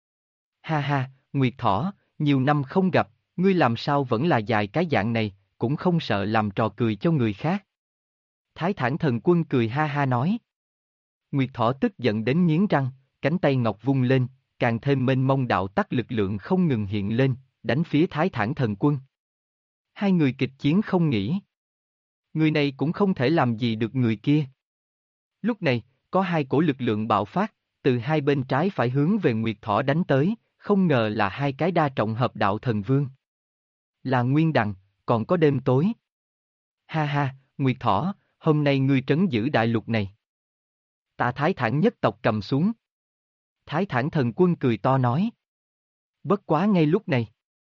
Ha ha, Nguyệt Thỏ, nhiều năm không gặp, ngươi làm sao vẫn là dài cái dạng này, cũng không sợ làm trò cười cho người khác. Thái Thản Thần Quân cười ha ha nói. Nguyệt Thỏ tức giận đến nghiến răng, cánh tay ngọc vung lên, càng thêm mênh mông đạo tắc lực lượng không ngừng hiện lên, đánh phía Thái Thản Thần Quân. Hai người kịch chiến không nghỉ. Người này cũng không thể làm gì được người kia. Lúc này, có hai cổ lực lượng bạo phát, từ hai bên trái phải hướng về Nguyệt Thỏ đánh tới, không ngờ là hai cái đa trọng hợp đạo thần vương. Là Nguyên Đằng, còn có đêm tối. Ha ha, Nguyệt Thỏ, hôm nay ngươi trấn giữ đại lục này. Ta Thái Thản nhất tộc cầm xuống. Thái Thản Thần Quân cười to nói. Bất quá ngay lúc này.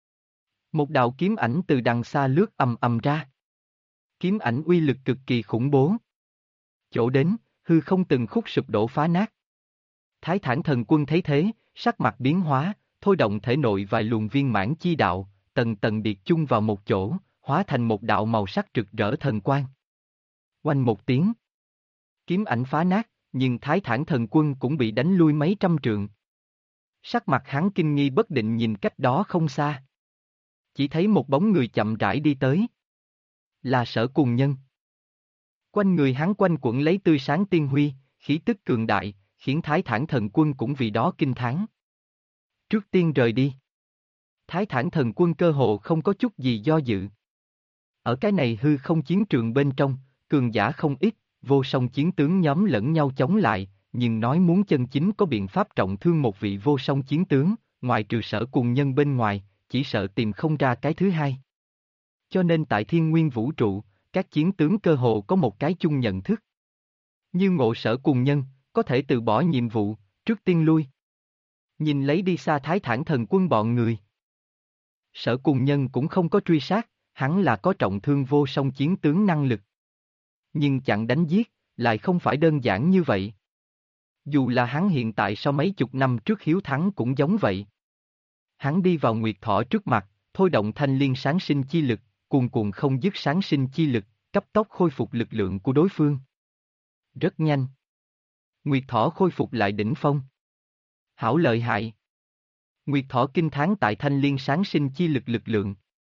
Một đạo kiếm ảnh từ đằng xa lướt ầm ầm ra. Kiếm ảnh uy lực cực kỳ khủng bố. Chỗ đến, hư không từng khúc sụp đổ phá nát. Thái Thản Thần Quân thấy thế, sắc mặt biến hóa, thôi động thể nội vài luồng viên mãn chi đạo, tầng tầng điệt chung vào một chỗ, hóa thành một đạo màu sắc rực rỡ thần quang. Oanh một tiếng. Kiếm ảnh phá nát, nhưng Thái Thản Thần Quân cũng bị đánh lui mấy trăm trượng. Sắc mặt hắn kinh nghi bất định nhìn cách đó không xa. Chỉ thấy một bóng người chậm rãi đi tới. Là Sở Cùng Nhân. Quanh người hắn quanh quẩn lấy tươi sáng tiên huy, khí tức cường đại, khiến Thái Thản Thần Quân cũng vì đó kinh thán. Trước tiên rời đi. Thái Thản Thần Quân cơ hồ không có chút gì do dự. Ở cái này hư không chiến trường bên trong, cường giả không ít, vô song chiến tướng nhóm lẫn nhau chống lại, nhưng nói muốn chân chính có biện pháp trọng thương một vị vô song chiến tướng, ngoài trừ Sở Cùng Nhân bên ngoài, chỉ sợ tìm không ra cái thứ hai. Cho nên tại thiên nguyên vũ trụ, các chiến tướng cơ hồ có một cái chung nhận thức. Như ngộ Sở Cùng Nhân, có thể từ bỏ nhiệm vụ, trước tiên lui. Nhìn lấy đi xa Thái Thản Thần Quân bọn người. Sở Cùng Nhân cũng không có truy sát, hắn là có trọng thương vô song chiến tướng năng lực. Nhưng chặn đánh giết, lại không phải đơn giản như vậy. Dù là hắn hiện tại sau mấy chục năm trước hiếu thắng cũng giống vậy. Hắn đi vào Nguyệt Thỏ trước mặt, thôi động thanh liên sáng sinh chi lực, cuồn cuộn không dứt sáng sinh chi lực, cấp tốc khôi phục lực lượng của đối phương. Rất nhanh. Nguyệt Thỏ khôi phục lại đỉnh phong. Hảo lợi hại. Nguyệt Thỏ kinh thán tại thanh liên sáng sinh chi lực lượng.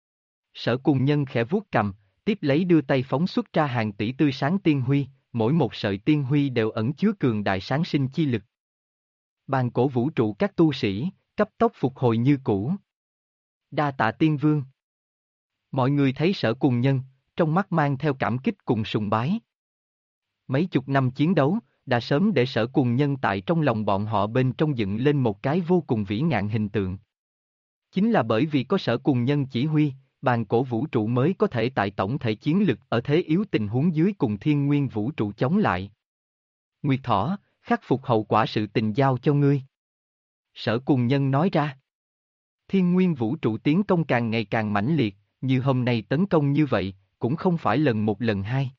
Sở Cùng Nhân khẽ vuốt cầm, tiếp lấy đưa tay phóng xuất ra hàng tỷ tươi sáng tiên huy, mỗi một sợi tiên huy đều ẩn chứa cường đại sáng sinh chi lực. Bàn cổ vũ trụ các tu sĩ, cấp tốc phục hồi như cũ. Đa tạ tiên vương. Mọi người thấy Sở Cùng Nhân, trong mắt mang theo cảm kích cùng sùng bái. Mấy chục năm chiến đấu, đã sớm để Sở Cùng Nhân tại trong lòng bọn họ bên trong dựng lên một cái vô cùng vĩ ngạn hình tượng. Chính là bởi vì có Sở Cùng Nhân chỉ huy, bàn cổ vũ trụ mới có thể tại tổng thể chiến lực ở thế yếu tình huống dưới cùng thiên nguyên vũ trụ chống lại. Nguyệt Thỏ, khắc phục hậu quả sự tình giao cho ngươi. Sở Cùng Nhân nói ra. Thiên nguyên vũ trụ tiến công càng ngày càng mãnh liệt, như hôm nay tấn công như vậy, cũng không phải lần một lần hai.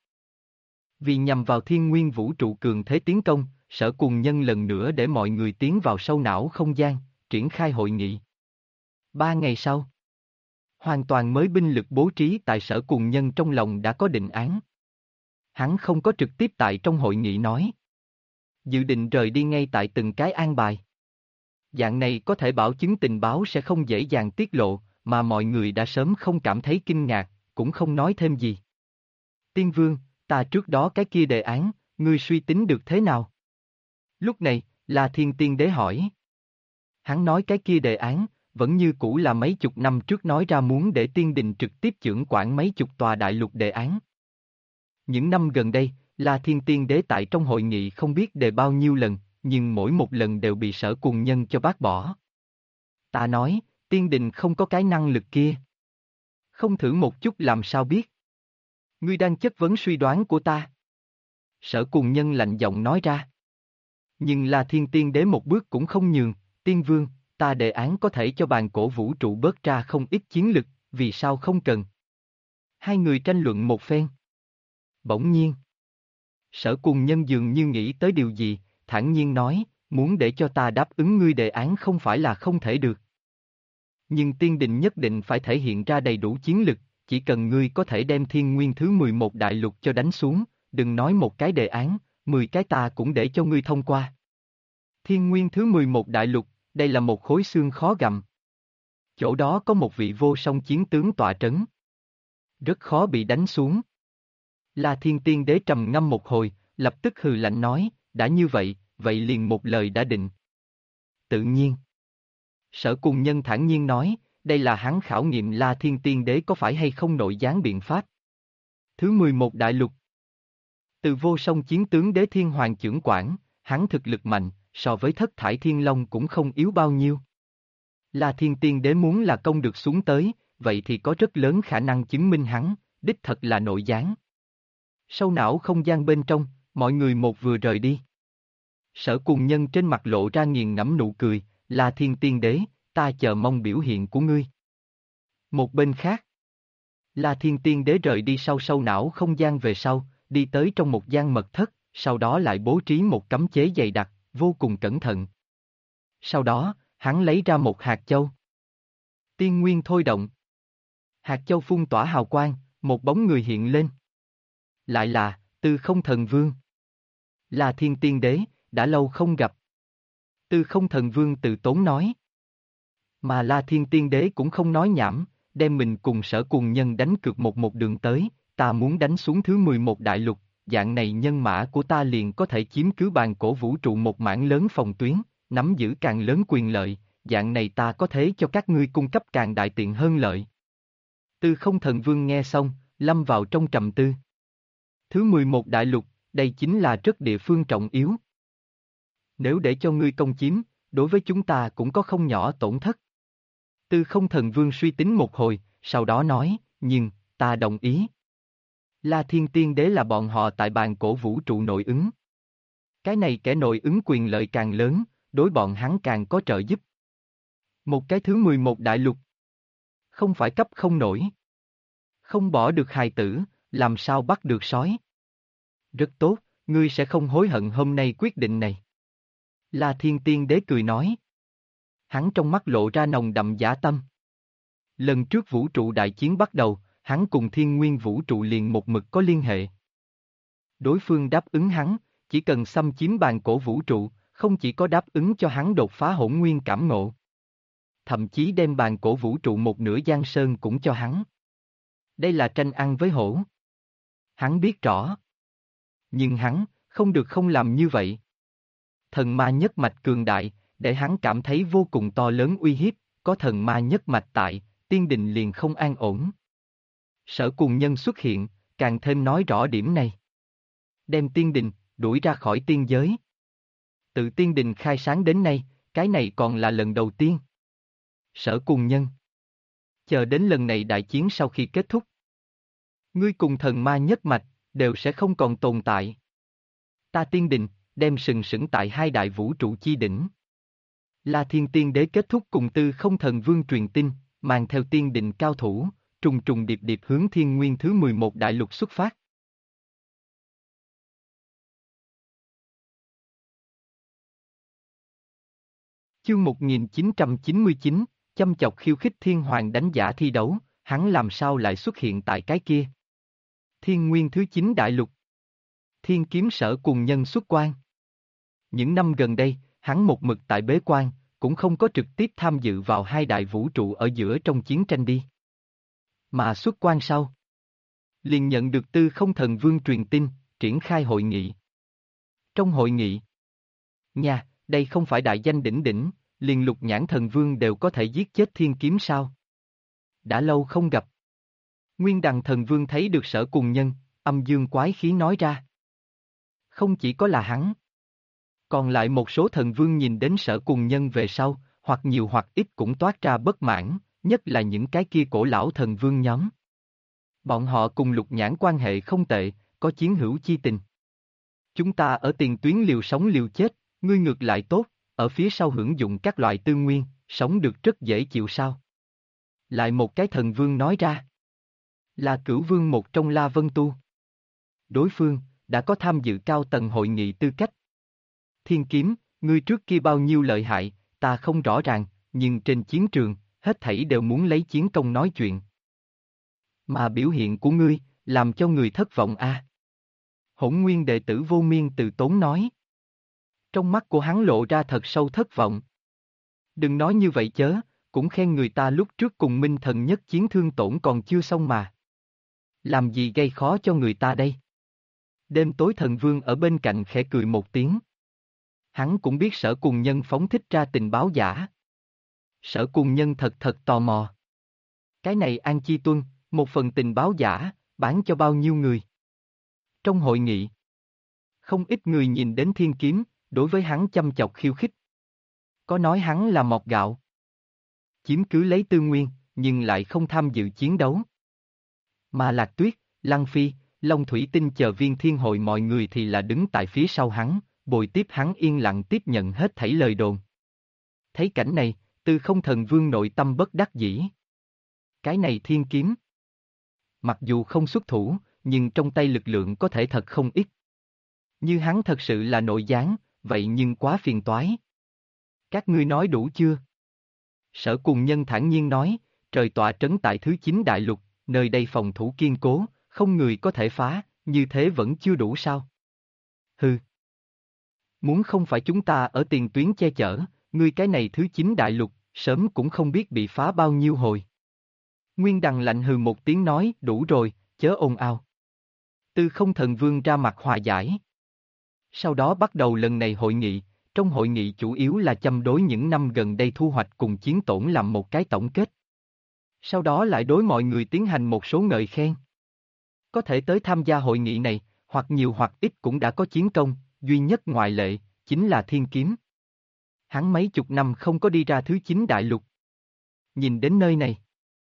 Vì nhằm vào thiên nguyên vũ trụ cường thế tiến công, Sở Cùng Nhân lần nữa để mọi người tiến vào sâu não không gian, triển khai hội nghị. 3 ngày sau, hoàn toàn mới binh lực bố trí tại Sở Cùng Nhân trong lòng đã có định án. Hắn không có trực tiếp tại trong hội nghị nói. Dự định rời đi ngay tại từng cái an bài. Dạng này có thể bảo chứng tình báo sẽ không dễ dàng tiết lộ, mà mọi người đã sớm không cảm thấy kinh ngạc, cũng không nói thêm gì. Tiên Vương, ta trước đó cái kia đề án, ngươi suy tính được thế nào? Lúc này, La Thiên Tiên Đế hỏi. Hắn nói cái kia đề án, vẫn như cũ là mấy chục năm trước nói ra muốn để tiên đình trực tiếp chưởng quản mấy chục tòa đại lục đề án. Những năm gần đây, La Thiên Tiên Đế tại trong hội nghị không biết đề bao nhiêu lần, nhưng mỗi một lần đều bị Sở Cùng Nhân cho bác bỏ. Ta nói, tiên đình không có cái năng lực kia. Không thử một chút làm sao biết. Ngươi đang chất vấn suy đoán của ta. Sở Cùng Nhân lạnh giọng nói ra. Nhưng La Thiên Tiên Đế một bước cũng không nhường, Tiên Vương, ta đề án có thể cho bàn cổ vũ trụ bớt ra không ít chiến lực, vì sao không cần? Hai người tranh luận một phen. Bỗng nhiên, Sở Cùng Nhân dường như nghĩ tới điều gì, thản nhiên nói, muốn để cho ta đáp ứng ngươi đề án không phải là không thể được. Nhưng tiên đình nhất định phải thể hiện ra đầy đủ chiến lực, chỉ cần ngươi có thể đem thiên nguyên thứ 11 đại lục cho đánh xuống, đừng nói một cái đề án, 10 cái ta cũng để cho ngươi thông qua. Thiên nguyên thứ 11 đại lục, đây là một khối xương khó gặm. Chỗ đó có một vị vô song chiến tướng tọa trấn. Rất khó bị đánh xuống. La Thiên Tiên Đế trầm ngâm một hồi, lập tức hừ lạnh nói, đã như vậy, vậy liền một lời đã định. Tự nhiên. Sở Cùng Nhân thản nhiên nói, đây là hắn khảo nghiệm La Thiên Tiên Đế có phải hay không nội gián biện pháp. Thứ 11 đại lục. Từ vô song chiến tướng Đế Thiên Hoàng chưởng quản, hắn thực lực mạnh, so với Thất Thải Thiên Long cũng không yếu bao nhiêu. La Thiên Tiên Đế muốn là công được xuống tới, vậy thì có rất lớn khả năng chứng minh hắn, đích thật là nội gián. Sâu não không gian bên trong, mọi người một vừa rời đi. Sở Cùng Nhân trên mặt lộ ra nghiền ngẫm nụ cười, La Thiên Tiên Đế, ta chờ mong biểu hiện của ngươi. Một bên khác, La Thiên Tiên Đế rời đi sau sâu não không gian về sau, đi tới trong một gian mật thất, sau đó lại bố trí một cấm chế dày đặc, vô cùng cẩn thận. Sau đó, hắn lấy ra một hạt châu. Tiên nguyên thôi động. Hạt châu phun tỏa hào quang, một bóng người hiện lên. Lại là, Tư Không Thần Vương. La Thiên Tiên Đế, đã lâu không gặp. Tư Không Thần Vương từ tốn nói. Mà La Thiên Tiên Đế cũng không nói nhảm, đem mình cùng Sở Cùng Nhân đánh cược một đường tới, ta muốn đánh xuống thứ 11 đại lục, dạng này nhân mã của ta liền có thể chiếm cứ bàn cổ vũ trụ một mảng lớn phòng tuyến, nắm giữ càng lớn quyền lợi, dạng này ta có thể cho các ngươi cung cấp càng đại tiện hơn lợi. Tư Không Thần Vương nghe xong, lâm vào trong trầm tư. Thứ 11 đại lục, đây chính là rất địa phương trọng yếu. Nếu để cho ngươi công chiếm, đối với chúng ta cũng có không nhỏ tổn thất. Tư Không Thần Vương suy tính một hồi, sau đó nói, nhưng, ta đồng ý. La Thiên Tiên Đế là bọn họ tại bàn cổ vũ trụ nội ứng. Cái này kẻ nội ứng quyền lợi càng lớn, đối bọn hắn càng có trợ giúp. Một cái thứ 11 đại lục. Không phải cấp không nổi. Không bỏ được hài tử, làm sao bắt được sói. Rất tốt, ngươi sẽ không hối hận hôm nay quyết định này. La Thiên Tiên Đế cười nói. Hắn trong mắt lộ ra nồng đậm dã tâm. Lần trước vũ trụ đại chiến bắt đầu, hắn cùng thiên nguyên vũ trụ liền một mực có liên hệ. Đối phương đáp ứng hắn, chỉ cần xâm chiếm bàn cổ vũ trụ, không chỉ có đáp ứng cho hắn đột phá hỗn nguyên cảm ngộ. Thậm chí đem bàn cổ vũ trụ một nửa giang sơn cũng cho hắn. Đây là tranh ăn với hổ. Hắn biết rõ. Nhưng hắn, không được không làm như vậy. Thần ma nhất mạch cường đại, để hắn cảm thấy vô cùng to lớn uy hiếp, có thần ma nhất mạch tại, tiên đình liền không an ổn. Sở Cùng Nhân xuất hiện, càng thêm nói rõ điểm này. Đem tiên đình, đuổi ra khỏi tiên giới. Tự tiên đình khai sáng đến nay, cái này còn là lần đầu tiên. Sở Cùng Nhân. Chờ đến lần này đại chiến sau khi kết thúc. Ngươi cùng thần ma nhất mạch, đều sẽ không còn tồn tại. Ta tiên đình, đem sừng sững tại hai đại vũ trụ chi đỉnh. La Thiên Tiên Đế kết thúc cùng Tư Không Thần Vương truyền tin, mang theo tiên đình cao thủ, trùng trùng điệp điệp hướng thiên nguyên thứ 11 đại lục xuất phát. Chương 1999, châm chọc khiêu khích thiên hoàng đánh giả thi đấu, hắn làm sao lại xuất hiện tại cái kia? Thiên nguyên thứ 9 đại lục. Thiên kiếm Sở Cùng Nhân xuất quan. Những năm gần đây, hắn một mực tại bế quan, cũng không có trực tiếp tham dự vào hai đại vũ trụ ở giữa trong chiến tranh đi. Mà xuất quan sau, liền nhận được Tư Không Thần Vương truyền tin, triển khai hội nghị. Trong hội nghị, nha, đây không phải đại danh đỉnh đỉnh, liền Lục Nhãn Thần Vương đều có thể giết chết thiên kiếm sao? Đã lâu không gặp. Nguyên Đằng Thần Vương thấy được Sở Cùng Nhân, âm dương quái khí nói ra. Không chỉ có là hắn. Còn lại một số thần vương nhìn đến Sở Cùng Nhân về sau, hoặc nhiều hoặc ít cũng toát ra bất mãn, nhất là những cái kia cổ lão thần vương nhóm. Bọn họ cùng Lục Nhãn quan hệ không tệ, có chiến hữu chi tình. Chúng ta ở tiền tuyến liều sống liều chết, Ngươi ngược lại tốt, ở phía sau hưởng dụng các loại tư nguyên, sống được rất dễ chịu sao? Lại một cái thần vương nói ra. Là Cửu Vương một trong La Vân Tu. Đối phương, đã có tham dự cao tầng hội nghị tư cách. Thiên Kiếm, ngươi trước kia bao nhiêu lợi hại, ta không rõ ràng, nhưng trên chiến trường, hết thảy đều muốn lấy chiến công nói chuyện. Mà biểu hiện của ngươi, làm cho người thất vọng a. Hỗn Nguyên đệ tử Vô Miên từ tốn nói. Trong mắt của hắn lộ ra thật sâu thất vọng. Đừng nói như vậy chớ, cũng khen người ta lúc trước cùng Minh Thần nhất chiến thương tổn còn chưa xong mà. Làm gì gây khó cho người ta đây? Đêm tối thần vương ở bên cạnh khẽ cười một tiếng. Hắn cũng biết Sở Cùng Nhân phóng thích ra tình báo giả. Sở Cùng Nhân thật tò mò. Cái này An Chi Tuân, một phần tình báo giả, bán cho bao nhiêu người? Trong hội nghị, không ít người nhìn đến Thiên Kiếm, đối với hắn chăm chọc khiêu khích. Có nói hắn là mọt gạo. Chiếm cứ lấy tư nguyên, nhưng lại không tham dự chiến đấu. Mà Lạc Tuyết, Lăng Phi, Long Thủy Tinh chờ Viên Thiên Hội mọi người thì là đứng tại phía sau hắn, bồi tiếp hắn yên lặng tiếp nhận hết thảy lời đồn. Thấy cảnh này, Tư Không Thần Vương nội tâm bất đắc dĩ. Cái này Thiên Kiếm. Mặc dù không xuất thủ, nhưng trong tay lực lượng có thể thật không ít. Như hắn thật sự là nội gián, vậy nhưng quá phiền toái. Các ngươi nói đủ chưa? Sở Cùng Nhân thản nhiên nói, trời tọa trấn tại thứ 9 đại lục, nơi đây phòng thủ kiên cố, không người có thể phá, như thế vẫn chưa đủ sao? Hừ. Muốn không phải chúng ta ở tiền tuyến che chở, ngươi cái này thứ 9 đại lục, sớm cũng không biết bị phá bao nhiêu hồi. Nguyên Đằng lạnh hừ một tiếng nói, đủ rồi, chớ ồn ào. Tư Không Thần Vương ra mặt hòa giải. Sau đó bắt đầu lần này hội nghị, trong hội nghị chủ yếu là châm đối những năm gần đây thu hoạch cùng chiến tổn làm một cái tổng kết. Sau đó lại đối mọi người tiến hành một số ngợi khen. Có thể tới tham gia hội nghị này, hoặc nhiều hoặc ít cũng đã có chiến công, duy nhất ngoại lệ, chính là Thiên Kiếm. Hắn mấy chục năm không có đi ra thứ 9 đại lục. Nhìn đến nơi này,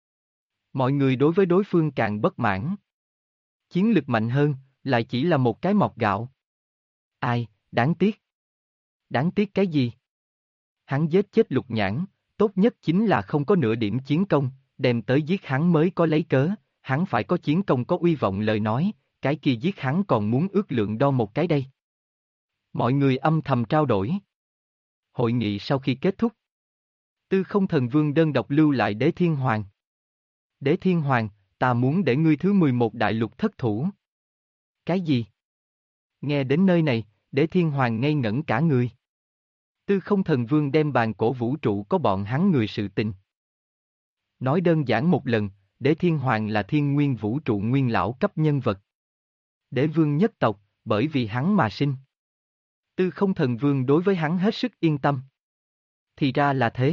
mọi người đối với đối phương càng bất mãn. Chiến lực mạnh hơn, lại chỉ là một cái mọt gạo. Ai, đáng tiếc. Đáng tiếc cái gì? Hắn giết chết Lục Nhãn, tốt nhất chính là không có nửa điểm chiến công, đem tới giết hắn mới có lấy cớ, hắn phải có chiến công có uy vọng lời nói, cái kia giết hắn còn muốn ước lượng đo một cái đây. Mọi người âm thầm trao đổi. Hội nghị sau khi kết thúc, Tư Không Thần Vương đơn độc lưu lại Đế Thiên Hoàng. Đế Thiên Hoàng, ta muốn để ngươi thứ 11 đại lục thất thủ. Cái gì? Nghe đến nơi này, Đế Thiên Hoàng ngây ngẩn cả người. Tư Không Thần Vương đem bàn cổ vũ trụ có bọn hắn người sự tình. Nói đơn giản một lần, Đế Thiên Hoàng là thiên nguyên vũ trụ nguyên lão cấp nhân vật. Đế vương nhất tộc, bởi vì hắn mà sinh. Tư Không Thần Vương đối với hắn hết sức yên tâm. Thì ra là thế.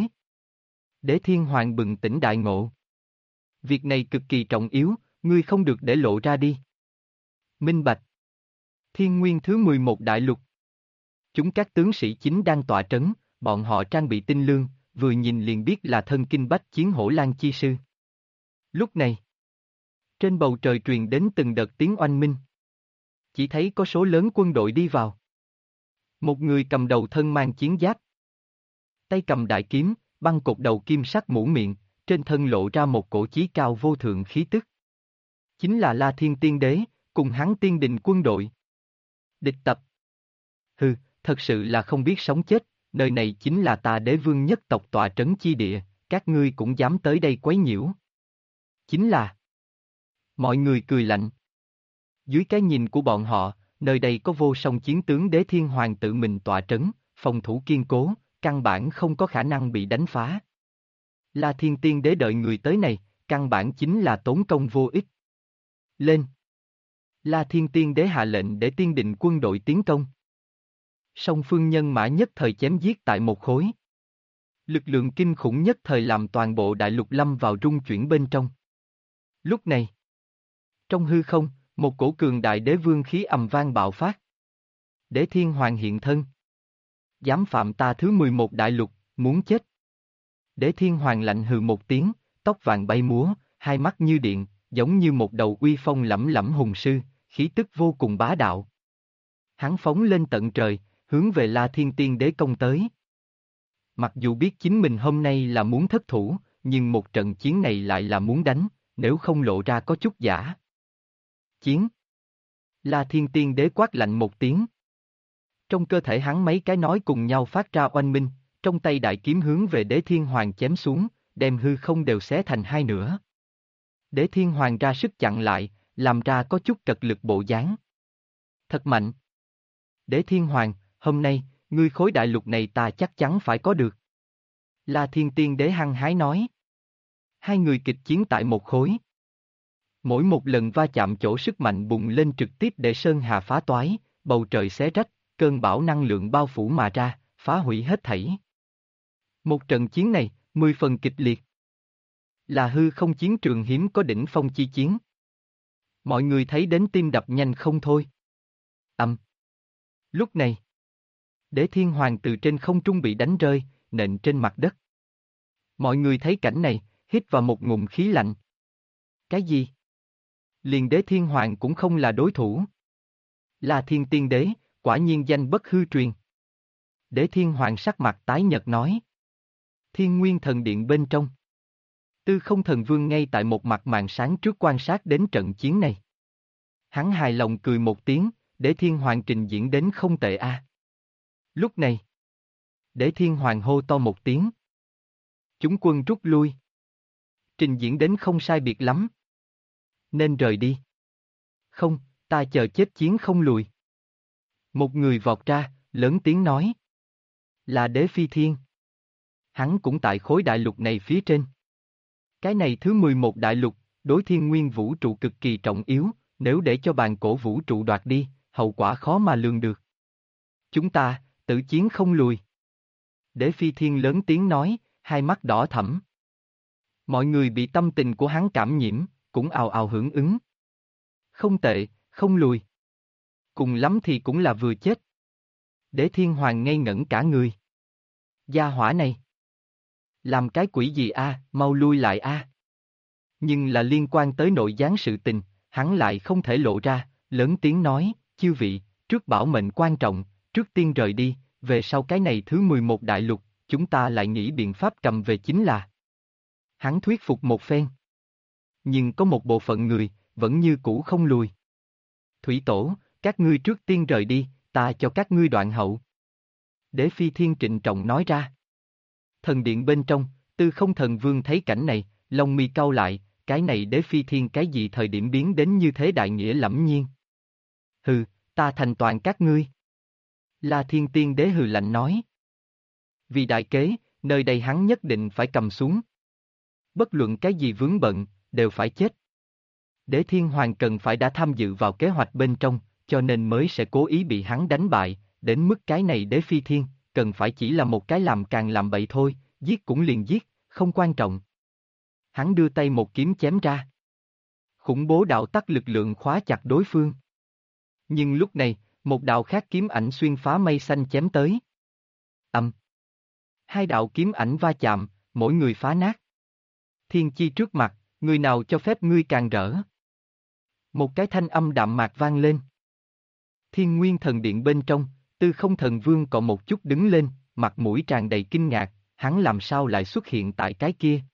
Đế Thiên Hoàng bừng tỉnh đại ngộ. Việc này cực kỳ trọng yếu, ngươi không được để lộ ra đi. Minh bạch. Thiên nguyên thứ 11 đại lục. Chúng các tướng sĩ chính đang tọa trấn, bọn họ trang bị tinh lương, vừa nhìn liền biết là thân kinh bách chiến hổ lan chi sư. Lúc này, trên bầu trời truyền đến từng đợt tiếng oanh minh. Chỉ thấy có số lớn quân đội đi vào. Một người cầm đầu thân mang chiến giáp. Tay cầm đại kiếm, băng cột đầu kim sắc mũ miệng, trên thân lộ ra một cổ chí cao vô thượng khí tức. Chính là La Thiên Tiên Đế, cùng hắn tiên đình quân đội. Địch tập. Hừ, thật sự là không biết sống chết, nơi này chính là ta Đế vương nhất tộc tọa trấn chi địa, các ngươi cũng dám tới đây quấy nhiễu. Chính là. Mọi người cười lạnh. Dưới cái nhìn của bọn họ, nơi đây có vô song chiến tướng Đế Thiên Hoàng tự mình tọa trấn, phòng thủ kiên cố, căn bản không có khả năng bị đánh phá. La Thiên Tiên Đế đợi người tới này, căn bản chính là tốn công vô ích. Lên! La Thiên Tiên Đế hạ lệnh để tiên định quân đội tiến công. Song phương nhân mã nhất thời chém giết tại một khối. Lực lượng kinh khủng nhất thời làm toàn bộ đại lục lâm vào rung chuyển bên trong. Lúc này, trong hư không, một cổ cường đại đế vương khí ầm vang bạo phát. Đế Thiên Hoàng hiện thân. Dám phạm ta thứ 11 đại lục, muốn chết. Đế Thiên Hoàng lạnh hừ một tiếng, tóc vàng bay múa, hai mắt như điện, giống như một đầu uy phong lẫm lẫm hùng sư, khí tức vô cùng bá đạo. Hắn phóng lên tận trời, hướng về La Thiên Tiên Đế công tới. Mặc dù biết chính mình hôm nay là muốn thất thủ, nhưng một trận chiến này lại là muốn đánh, nếu không lộ ra có chút giả. Chiến. La Thiên Tiên Đế quát lạnh một tiếng. Trong cơ thể hắn mấy cái nói cùng nhau phát ra oanh minh, trong tay đại kiếm hướng về Đế Thiên Hoàng chém xuống, đem hư không đều xé thành hai nửa. Đế Thiên Hoàng ra sức chặn lại, làm ra có chút cật lực bộ dáng. Thật mạnh. Đế Thiên Hoàng, hôm nay, ngươi khối đại lục này ta chắc chắn phải có được. La Thiên Tiên Đế hăng hái nói. Hai người kịch chiến tại một khối. Mỗi một lần va chạm chỗ sức mạnh bùng lên trực tiếp để sơn hà phá toái, bầu trời xé rách, cơn bão năng lượng bao phủ mà ra, phá hủy hết thảy. Một trận chiến này, 10 phần kịch liệt. Là hư không chiến trường hiếm có đỉnh phong chi chiến. Mọi người thấy đến tim đập nhanh không thôi. Lúc này, Đế Thiên Hoàng từ trên không trung bị đánh rơi, nện trên mặt đất. Mọi người thấy cảnh này, hít vào một ngụm khí lạnh. Cái gì? Liền Đế Thiên Hoàng cũng không là đối thủ. La Thiên Tiên Đế, quả nhiên danh bất hư truyền. Đế Thiên Hoàng sắc mặt tái nhợt nói. Thiên Nguyên Thần Điện bên trong. Tư Không Thần Vương ngay tại một mặt màn sáng trước quan sát đến trận chiến này. Hắn hài lòng cười một tiếng, Đế Thiên Hoàng trình diễn đến không tệ a. Lúc này, Đế Thiên Hoàng hô to một tiếng. Chúng quân rút lui. Trình diễn đến không sai biệt lắm. Nên rời đi. Không, ta chờ chết chiến không lùi. Một người vọt ra, lớn tiếng nói. Là Đế Phi Thiên. Hắn cũng tại khối đại lục này phía trên. Cái này thứ 11 đại lục, đối thiên nguyên vũ trụ cực kỳ trọng yếu, nếu để cho bàn cổ vũ trụ đoạt đi, hậu quả khó mà lường được. Chúng ta, tử chiến không lùi. Đế Phi Thiên lớn tiếng nói, hai mắt đỏ thẫm. Mọi người bị tâm tình của hắn cảm nhiễm, cũng ào ào hưởng ứng. Không tệ, không lùi. Cùng lắm thì cũng là vừa chết. Đế Thiên Hoàng ngây ngẩn cả người. Gia hỏa này. Làm cái quỷ gì a, mau lui lại a. Nhưng là liên quan tới nội gián sự tình, hắn lại không thể lộ ra, lớn tiếng nói, chư vị, trước bảo mệnh quan trọng, trước tiên rời đi, về sau cái này thứ 11 đại lục, chúng ta lại nghĩ biện pháp cầm về chính là. Hắn thuyết phục một phen. Nhưng có một bộ phận người, vẫn như cũ không lùi. Thủy Tổ, các ngươi trước tiên rời đi, ta cho các ngươi đoạn hậu. Đế Phi Thiên trịnh trọng nói ra. Thần điện bên trong, Tư Không Thần Vương thấy cảnh này, lông mi cau lại, cái này Đế Phi Thiên cái gì thời điểm biến đến như thế đại nghĩa lẫm nhiên. Hừ, ta thành toàn các ngươi. La Thiên Tiên Đế hừ lạnh nói. Vì đại kế, nơi đây hắn nhất định phải cầm xuống. Bất luận cái gì vướng bận, đều phải chết. Đế Thiên Hoàng cần phải đã tham dự vào kế hoạch bên trong, cho nên mới sẽ cố ý bị hắn đánh bại, đến mức cái này Đế Phi Thiên, cần phải chỉ là một cái làm càng làm bậy thôi, giết cũng liền giết, không quan trọng. Hắn đưa tay một kiếm chém ra. Khủng bố đạo tắc lực lượng khóa chặt đối phương. Nhưng lúc này, một đạo khác kiếm ảnh xuyên phá mây xanh chém tới. Hai đạo kiếm ảnh va chạm, mỗi người phá nát. Thiên chi trước mặt, người nào cho phép ngươi càng rỡ. Một cái thanh âm đạm mạc vang lên. Thiên Nguyên Thần Điện bên trong, Tư Không Thần Vương còn một chút đứng lên, mặt mũi tràn đầy kinh ngạc, hắn làm sao lại xuất hiện tại cái kia.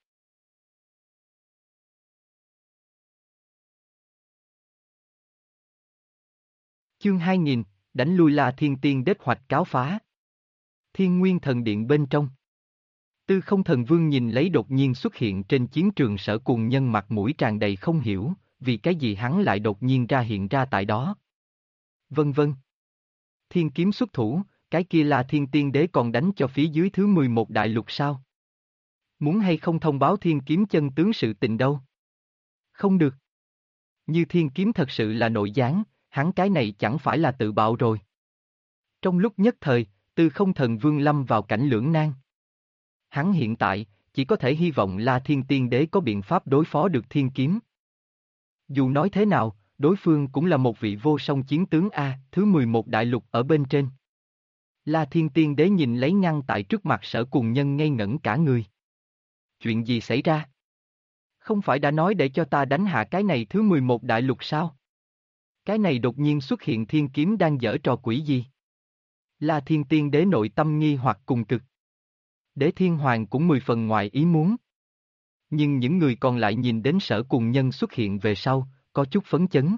Chương 2000, đánh lui La Thiên Tiên Đế hoạch cáo phá. Thiên Nguyên Thần Điện bên trong. Tư Không Thần Vương nhìn lấy đột nhiên xuất hiện trên chiến trường Sở Cùng Nhân mặt mũi tràn đầy không hiểu, vì cái gì hắn lại đột nhiên hiện ra tại đó. Vân vân. Thiên kiếm xuất thủ, cái kia là Thiên Tiên Đế còn đánh cho phía dưới thứ 11 đại lục sao? Muốn hay không thông báo Thiên kiếm chân tướng sự tình đâu? Không được. Như Thiên kiếm thật sự là nội gián, hắn cái này chẳng phải là tự bạo rồi. Trong lúc nhất thời, Tư Không Thần Vương lâm vào cảnh lưỡng nan. Hắn hiện tại, chỉ có thể hy vọng La Thiên Tiên Đế có biện pháp đối phó được thiên kiếm. Dù nói thế nào, đối phương cũng là một vị vô song chiến tướng A, thứ 11 đại lục ở bên trên. La Thiên Tiên Đế nhìn lấy ngăn tại trước mặt Sở Cùng Nhân ngây ngẩn cả người. Chuyện gì xảy ra? Không phải đã nói để cho ta đánh hạ cái này thứ 11 đại lục sao? Cái này đột nhiên xuất hiện thiên kiếm đang giở trò quỷ gì? La Thiên Tiên Đế nội tâm nghi hoặc cùng cực. Đế Thiên Hoàng cũng 10 phần ngoài ý muốn. Nhưng những người còn lại nhìn đến Sở Cùng Nhân xuất hiện về sau, có chút phấn chấn.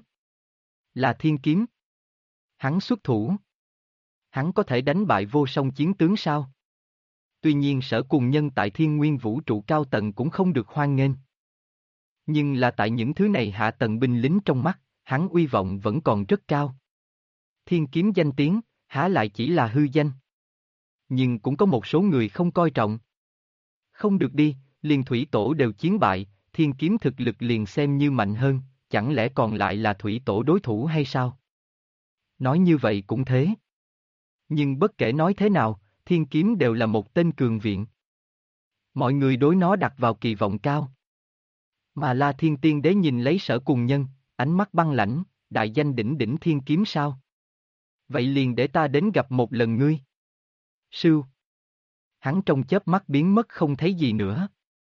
Là thiên kiếm. Hắn xuất thủ. Hắn có thể đánh bại vô song chiến tướng sao? Tuy nhiên Sở Cùng Nhân tại Thiên Nguyên vũ trụ cao tầng cũng không được hoan nghênh. Nhưng là tại những thứ này hạ tầng binh lính trong mắt, hắn uy vọng vẫn còn rất cao. Thiên kiếm danh tiếng, há lại chỉ là hư danh. Nhưng cũng có một số người không coi trọng. Không được đi, liền thủy tổ đều chiến bại, thiên kiếm thực lực liền xem như mạnh hơn, chẳng lẽ còn lại là thủy tổ đối thủ hay sao? Nói như vậy cũng thế. Nhưng bất kể nói thế nào, thiên kiếm đều là một tên cường viện. Mọi người đối nó đặt vào kỳ vọng cao. Mà La Thiên Tiên Đế nhìn lấy Sở Cùng Nhân, ánh mắt băng lãnh, đại danh đỉnh đỉnh thiên kiếm sao? Vậy liền để ta đến gặp một lần ngươi. Sưu. Hắn trong chớp mắt biến mất không thấy gì nữa.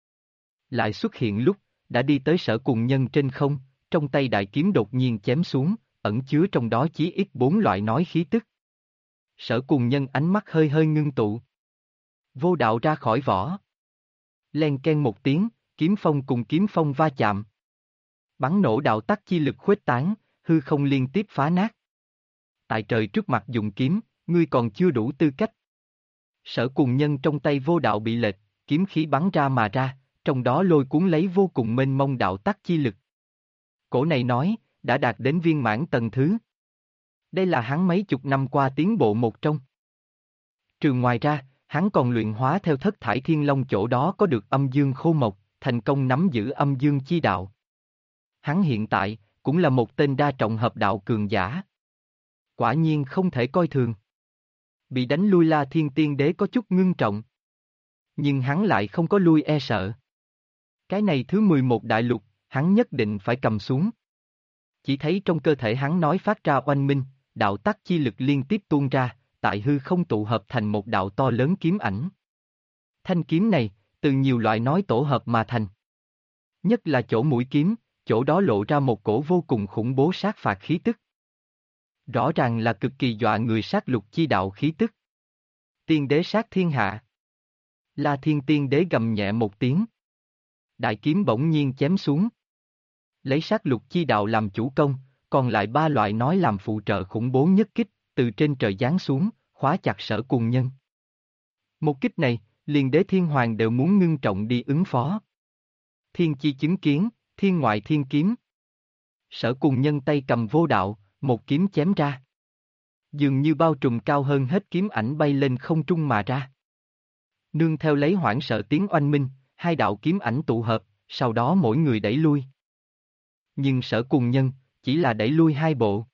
Lại xuất hiện lúc, đã đi tới Sở Cùng Nhân trên không, trong tay đại kiếm đột nhiên chém xuống, ẩn chứa trong đó chí ít 4 loại nói khí tức. Sở Cùng Nhân ánh mắt hơi hơi ngưng tụ. Vô đạo ra khỏi vỏ. Len ken một tiếng, kiếm phong cùng kiếm phong va chạm. Bắn nổ đạo tắc chi lực khuếch tán, hư không liên tiếp phá nát. Tại trời trước mặt dùng kiếm, ngươi còn chưa đủ tư cách. Sở Cùng Nhân trong tay vô đạo bị lệch, kiếm khí bắn ra mà ra, trong đó lôi cuốn lấy vô cùng mênh mông đạo tắc chi lực. Cổ này nói, đã đạt đến viên mãn tầng thứ. Đây là hắn mấy chục năm qua tiến bộ một trong. Trừ ngoài ra, hắn còn luyện hóa theo thất thải thiên long chỗ đó có được âm dương khô mộc, thành công nắm giữ âm dương chi đạo. Hắn hiện tại, cũng là một tên đa trọng hợp đạo cường giả. Quả nhiên không thể coi thường. Bị đánh lui La Thiên Tiên Đế có chút ngưng trọng. Nhưng hắn lại không có lui e sợ. Cái này thứ 11 đại lục, hắn nhất định phải cầm xuống. Chỉ thấy trong cơ thể hắn nói phát ra oanh minh, đạo tắc chi lực liên tiếp tuôn ra, tại hư không tụ hợp thành một đạo to lớn kiếm ảnh. Thanh kiếm này, từ nhiều loại nói tổ hợp mà thành. Nhất là chỗ mũi kiếm, chỗ đó lộ ra một cổ vô cùng khủng bố sát phạt khí tức. Rõ ràng là cực kỳ dọa người sát lục chi đạo khí tức. Tiên đế sát thiên hạ. La Thiên Tiên Đế gầm nhẹ một tiếng. Đại kiếm bỗng nhiên chém xuống. Lấy sát lục chi đạo làm chủ công, còn lại 3 loại nói làm phụ trợ khủng bố nhất kích, từ trên trời giáng xuống, khóa chặt Sở Cùng Nhân. Một kích này, liền đế thiên hoàng đều muốn ngưng trọng đi ứng phó. Thiên chi chứng kiến, thiên ngoại thiên kiếm. Sở Cùng Nhân tay cầm vô đạo, một kiếm chém ra. Dường như bao trùm cao hơn hết kiếm ảnh bay lên không trung mà ra. Nương theo lấy hoảng sợ tiếng oanh minh, 2 đạo kiếm ảnh tụ hợp, sau đó mỗi người đẩy lui. Nhưng Sở Cùng Nhân, chỉ là đẩy lui 2 bộ.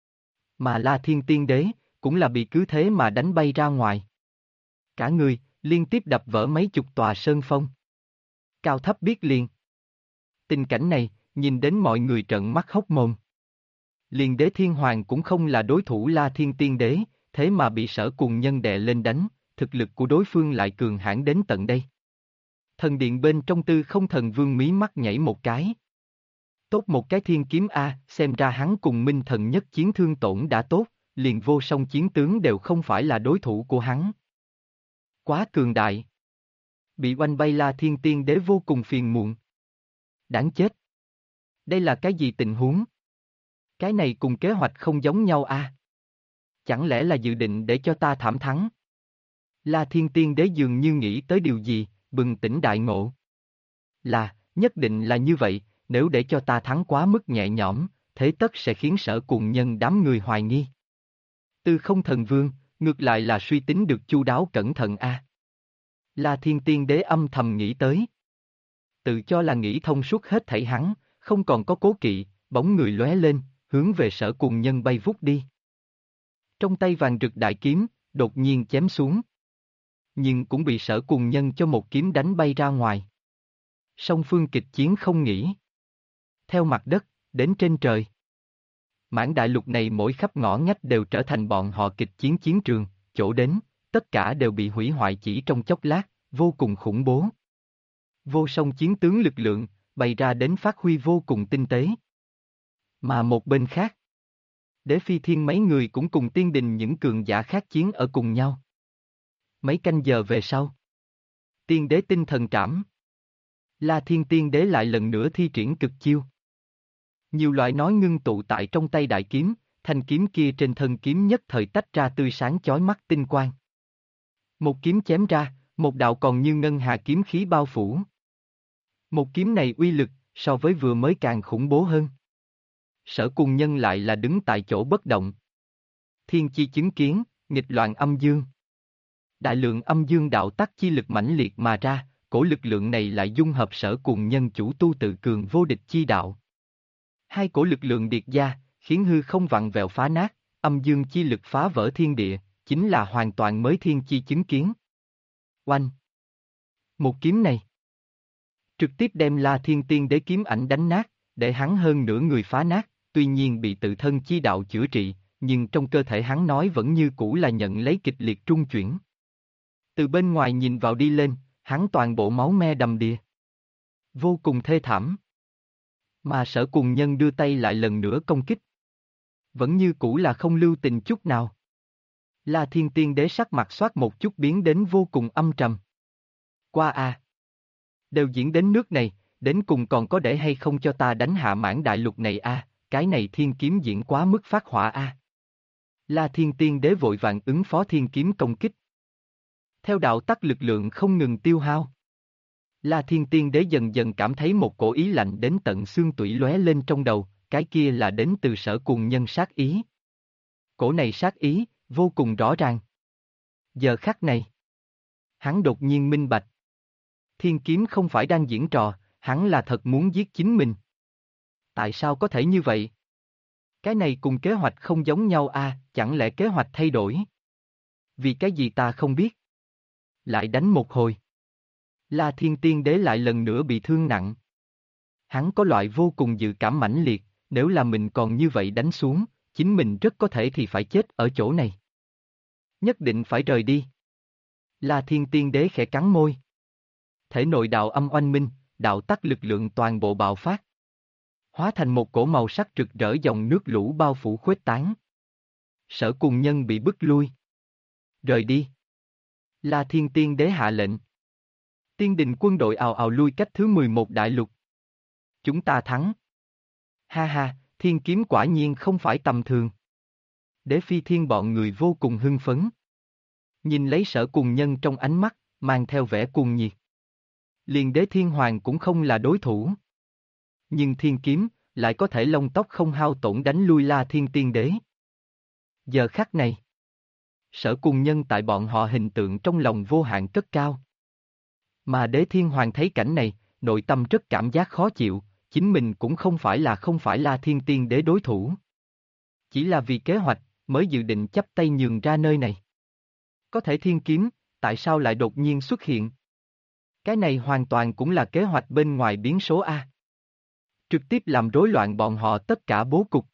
Mà La Thiên Tiên Đế, cũng là bị cứ thế mà đánh bay ra ngoài. Cả người, liên tiếp đập vỡ mấy chục tòa sơn phong. Cao thấp biết liền. Tình cảnh này, nhìn đến mọi người trợn mắt hốc mồm. Liền đế thiên hoàng cũng không là đối thủ La Thiên Tiên Đế, thế mà bị Sở Cùng Nhân đè lên đánh, thực lực của đối phương lại cường hãn đến tận đây. Thần điện bên trong Tư Không Thần Vương mí mắt nhảy một cái. Tốt một cái thiên kiếm A, xem ra hắn cùng Minh Thần nhất chiến thương tổn đã tốt, liền vô song chiến tướng đều không phải là đối thủ của hắn. Quá cường đại. Bị oanh bay La Thiên Tiên Đế vô cùng phiền muộn. Đáng chết. Đây là cái gì tình huống? Cái này cùng kế hoạch không giống nhau a. Chẳng lẽ là dự định để cho ta thảm thắng? La Thiên Tiên Đế dường như nghĩ tới điều gì, bừng tỉnh đại ngộ. Nhất định là như vậy, nếu để cho ta thắng quá mức nhẹ nhõm, thế tất sẽ khiến Sở Cùng Nhân đám người hoài nghi. Tư Không Thần Vương, ngược lại là suy tính được chu đáo cẩn thận a. La Thiên Tiên Đế âm thầm nghĩ tới. Tự cho là nghĩ thông suốt hết thảy hắn, không còn có cố kỵ, bóng người lóe lên, hướng về Sở Cùng Nhân bay vút đi. Trong tay vàng rực đại kiếm, đột nhiên chém xuống. Nhưng cũng bị Sở Cùng Nhân cho một kiếm đánh bay ra ngoài. Song phương kịch chiến không nghỉ. Theo mặt đất, đến trên trời. Mảng đại lục này mỗi khắp ngõ ngách đều trở thành bọn họ kịch chiến chiến trường, chỗ đến, tất cả đều bị hủy hoại chỉ trong chốc lát, vô cùng khủng bố. Vô song chiến tướng lực lượng, bày ra đến phát huy vô cùng tinh tế. Mà một bên khác, Đế Phi Thiên mấy người cũng cùng tiên đình những cường giả khác chiến ở cùng nhau. Mấy canh giờ về sau, tiên đế tinh thần trảm. La Thiên tiên đế lại lần nữa thi triển cực chiêu. Nhiều loại nói ngưng tụ tại trong tay đại kiếm, thanh kiếm kia trên thân kiếm nhất thời tách ra tươi sáng chói mắt tinh quang. Một kiếm chém ra, một đạo còn như ngân hà kiếm khí bao phủ. Một kiếm này uy lực, so với vừa mới càng khủng bố hơn. Sở Cùng Nhân lại là đứng tại chỗ bất động. Thiên chi chứng kiến, nghịch loạn âm dương. Đại lượng âm dương đạo tắc chi lực mãnh liệt mà ra, cổ lực lượng này lại dung hợp Sở Cùng Nhân chủ tu tự cường vô địch chi đạo. Hai cổ lực lượng điệt gia, khiến hư không vặn vẹo phá nát, âm dương chi lực phá vỡ thiên địa, chính là hoàn toàn mới thiên chi chứng kiến. Oanh! Một kiếm này trực tiếp đem La Thiên Tiên Đế kiếm ảnh đánh nát, để hắn hơn nửa người phá nát, tuy nhiên bị tự thân chi đạo chữa trị, nhưng trong cơ thể hắn nói vẫn như cũ là nhận lấy kịch liệt trung chuyển. Từ bên ngoài nhìn vào đi lên, hắn toàn bộ máu me đầm đìa. Vô cùng thê thảm. Mà Sở Cùng Nhân đưa tay lại lần nữa công kích. Vẫn như cũ là không lưu tình chút nào. La Thiên Tiên Đế sắc mặt xoát một chút biến đến vô cùng âm trầm. Qua a, đều diễn đến nước này, đến cùng còn có để hay không cho ta đánh hạ mãn đại lục này a, cái này thiên kiếm diễn quá mức phát hỏa a. La Thiên Tiên Đế vội vàng ứng phó thiên kiếm công kích. Theo đạo tắc lực lượng không ngừng tiêu hao. La Thiên Tiên Đế dần dần cảm thấy một cổ ý lạnh đến tận xương tủy lóe lên trong đầu, cái kia là đến từ Sở Cùng Nhân sát ý. Cổ này sát ý, vô cùng rõ ràng. Giờ khắc này, hắn đột nhiên minh bạch. Thiên kiếm không phải đang diễn trò, hắn là thật muốn giết chính mình. Tại sao có thể như vậy? Cái này cùng kế hoạch không giống nhau a, chẳng lẽ kế hoạch thay đổi? Vì cái gì ta không biết? Lại đánh một hồi. La Thiên Tiên Đế lại lần nữa bị thương nặng. Hắn có loại vô cùng dự cảm mãnh liệt, nếu là mình còn như vậy đánh xuống, chính mình rất có thể thì phải chết ở chỗ này. Nhất định phải rời đi. La Thiên Tiên Đế khẽ cắn môi. Thể nội đạo âm oanh minh, đạo tắc lực lượng toàn bộ bạo phát. Hóa thành một cổ màu sắc rực rỡ dòng nước lũ bao phủ khuếch tán. Sở Cùng Nhân bị bức lui. Rời đi. La Thiên Tiên Đế hạ lệnh. Tiên đình quân đội ào ào lui cách thứ 11 đại lục. Chúng ta thắng. Ha ha, thiên kiếm quả nhiên không phải tầm thường. Đế Phi Thiên bọn người vô cùng hưng phấn. Nhìn lấy Sở Cùng Nhân trong ánh mắt, mang theo vẻ cuồng nhiệt. Liền Đế Thiên Hoàng cũng không là đối thủ. Nhưng thiên kiếm, lại có thể lông tóc không hao tổn đánh lui La Thiên Tiên Đế. Giờ khắc này, Sở Cùng Nhân tại bọn họ hình tượng trong lòng vô hạn cất cao. Mà Đế Thiên Hoàng thấy cảnh này, nội tâm rất cảm giác khó chịu, chính mình cũng không phải La Thiên Tiên Đế đối thủ. Chỉ là vì kế hoạch, mới dự định chắp tay nhường ra nơi này. Có thể thiên kiếm, tại sao lại đột nhiên xuất hiện? Cái này hoàn toàn cũng là kế hoạch bên ngoài biến số A. Trực tiếp làm rối loạn bọn họ tất cả bố cục.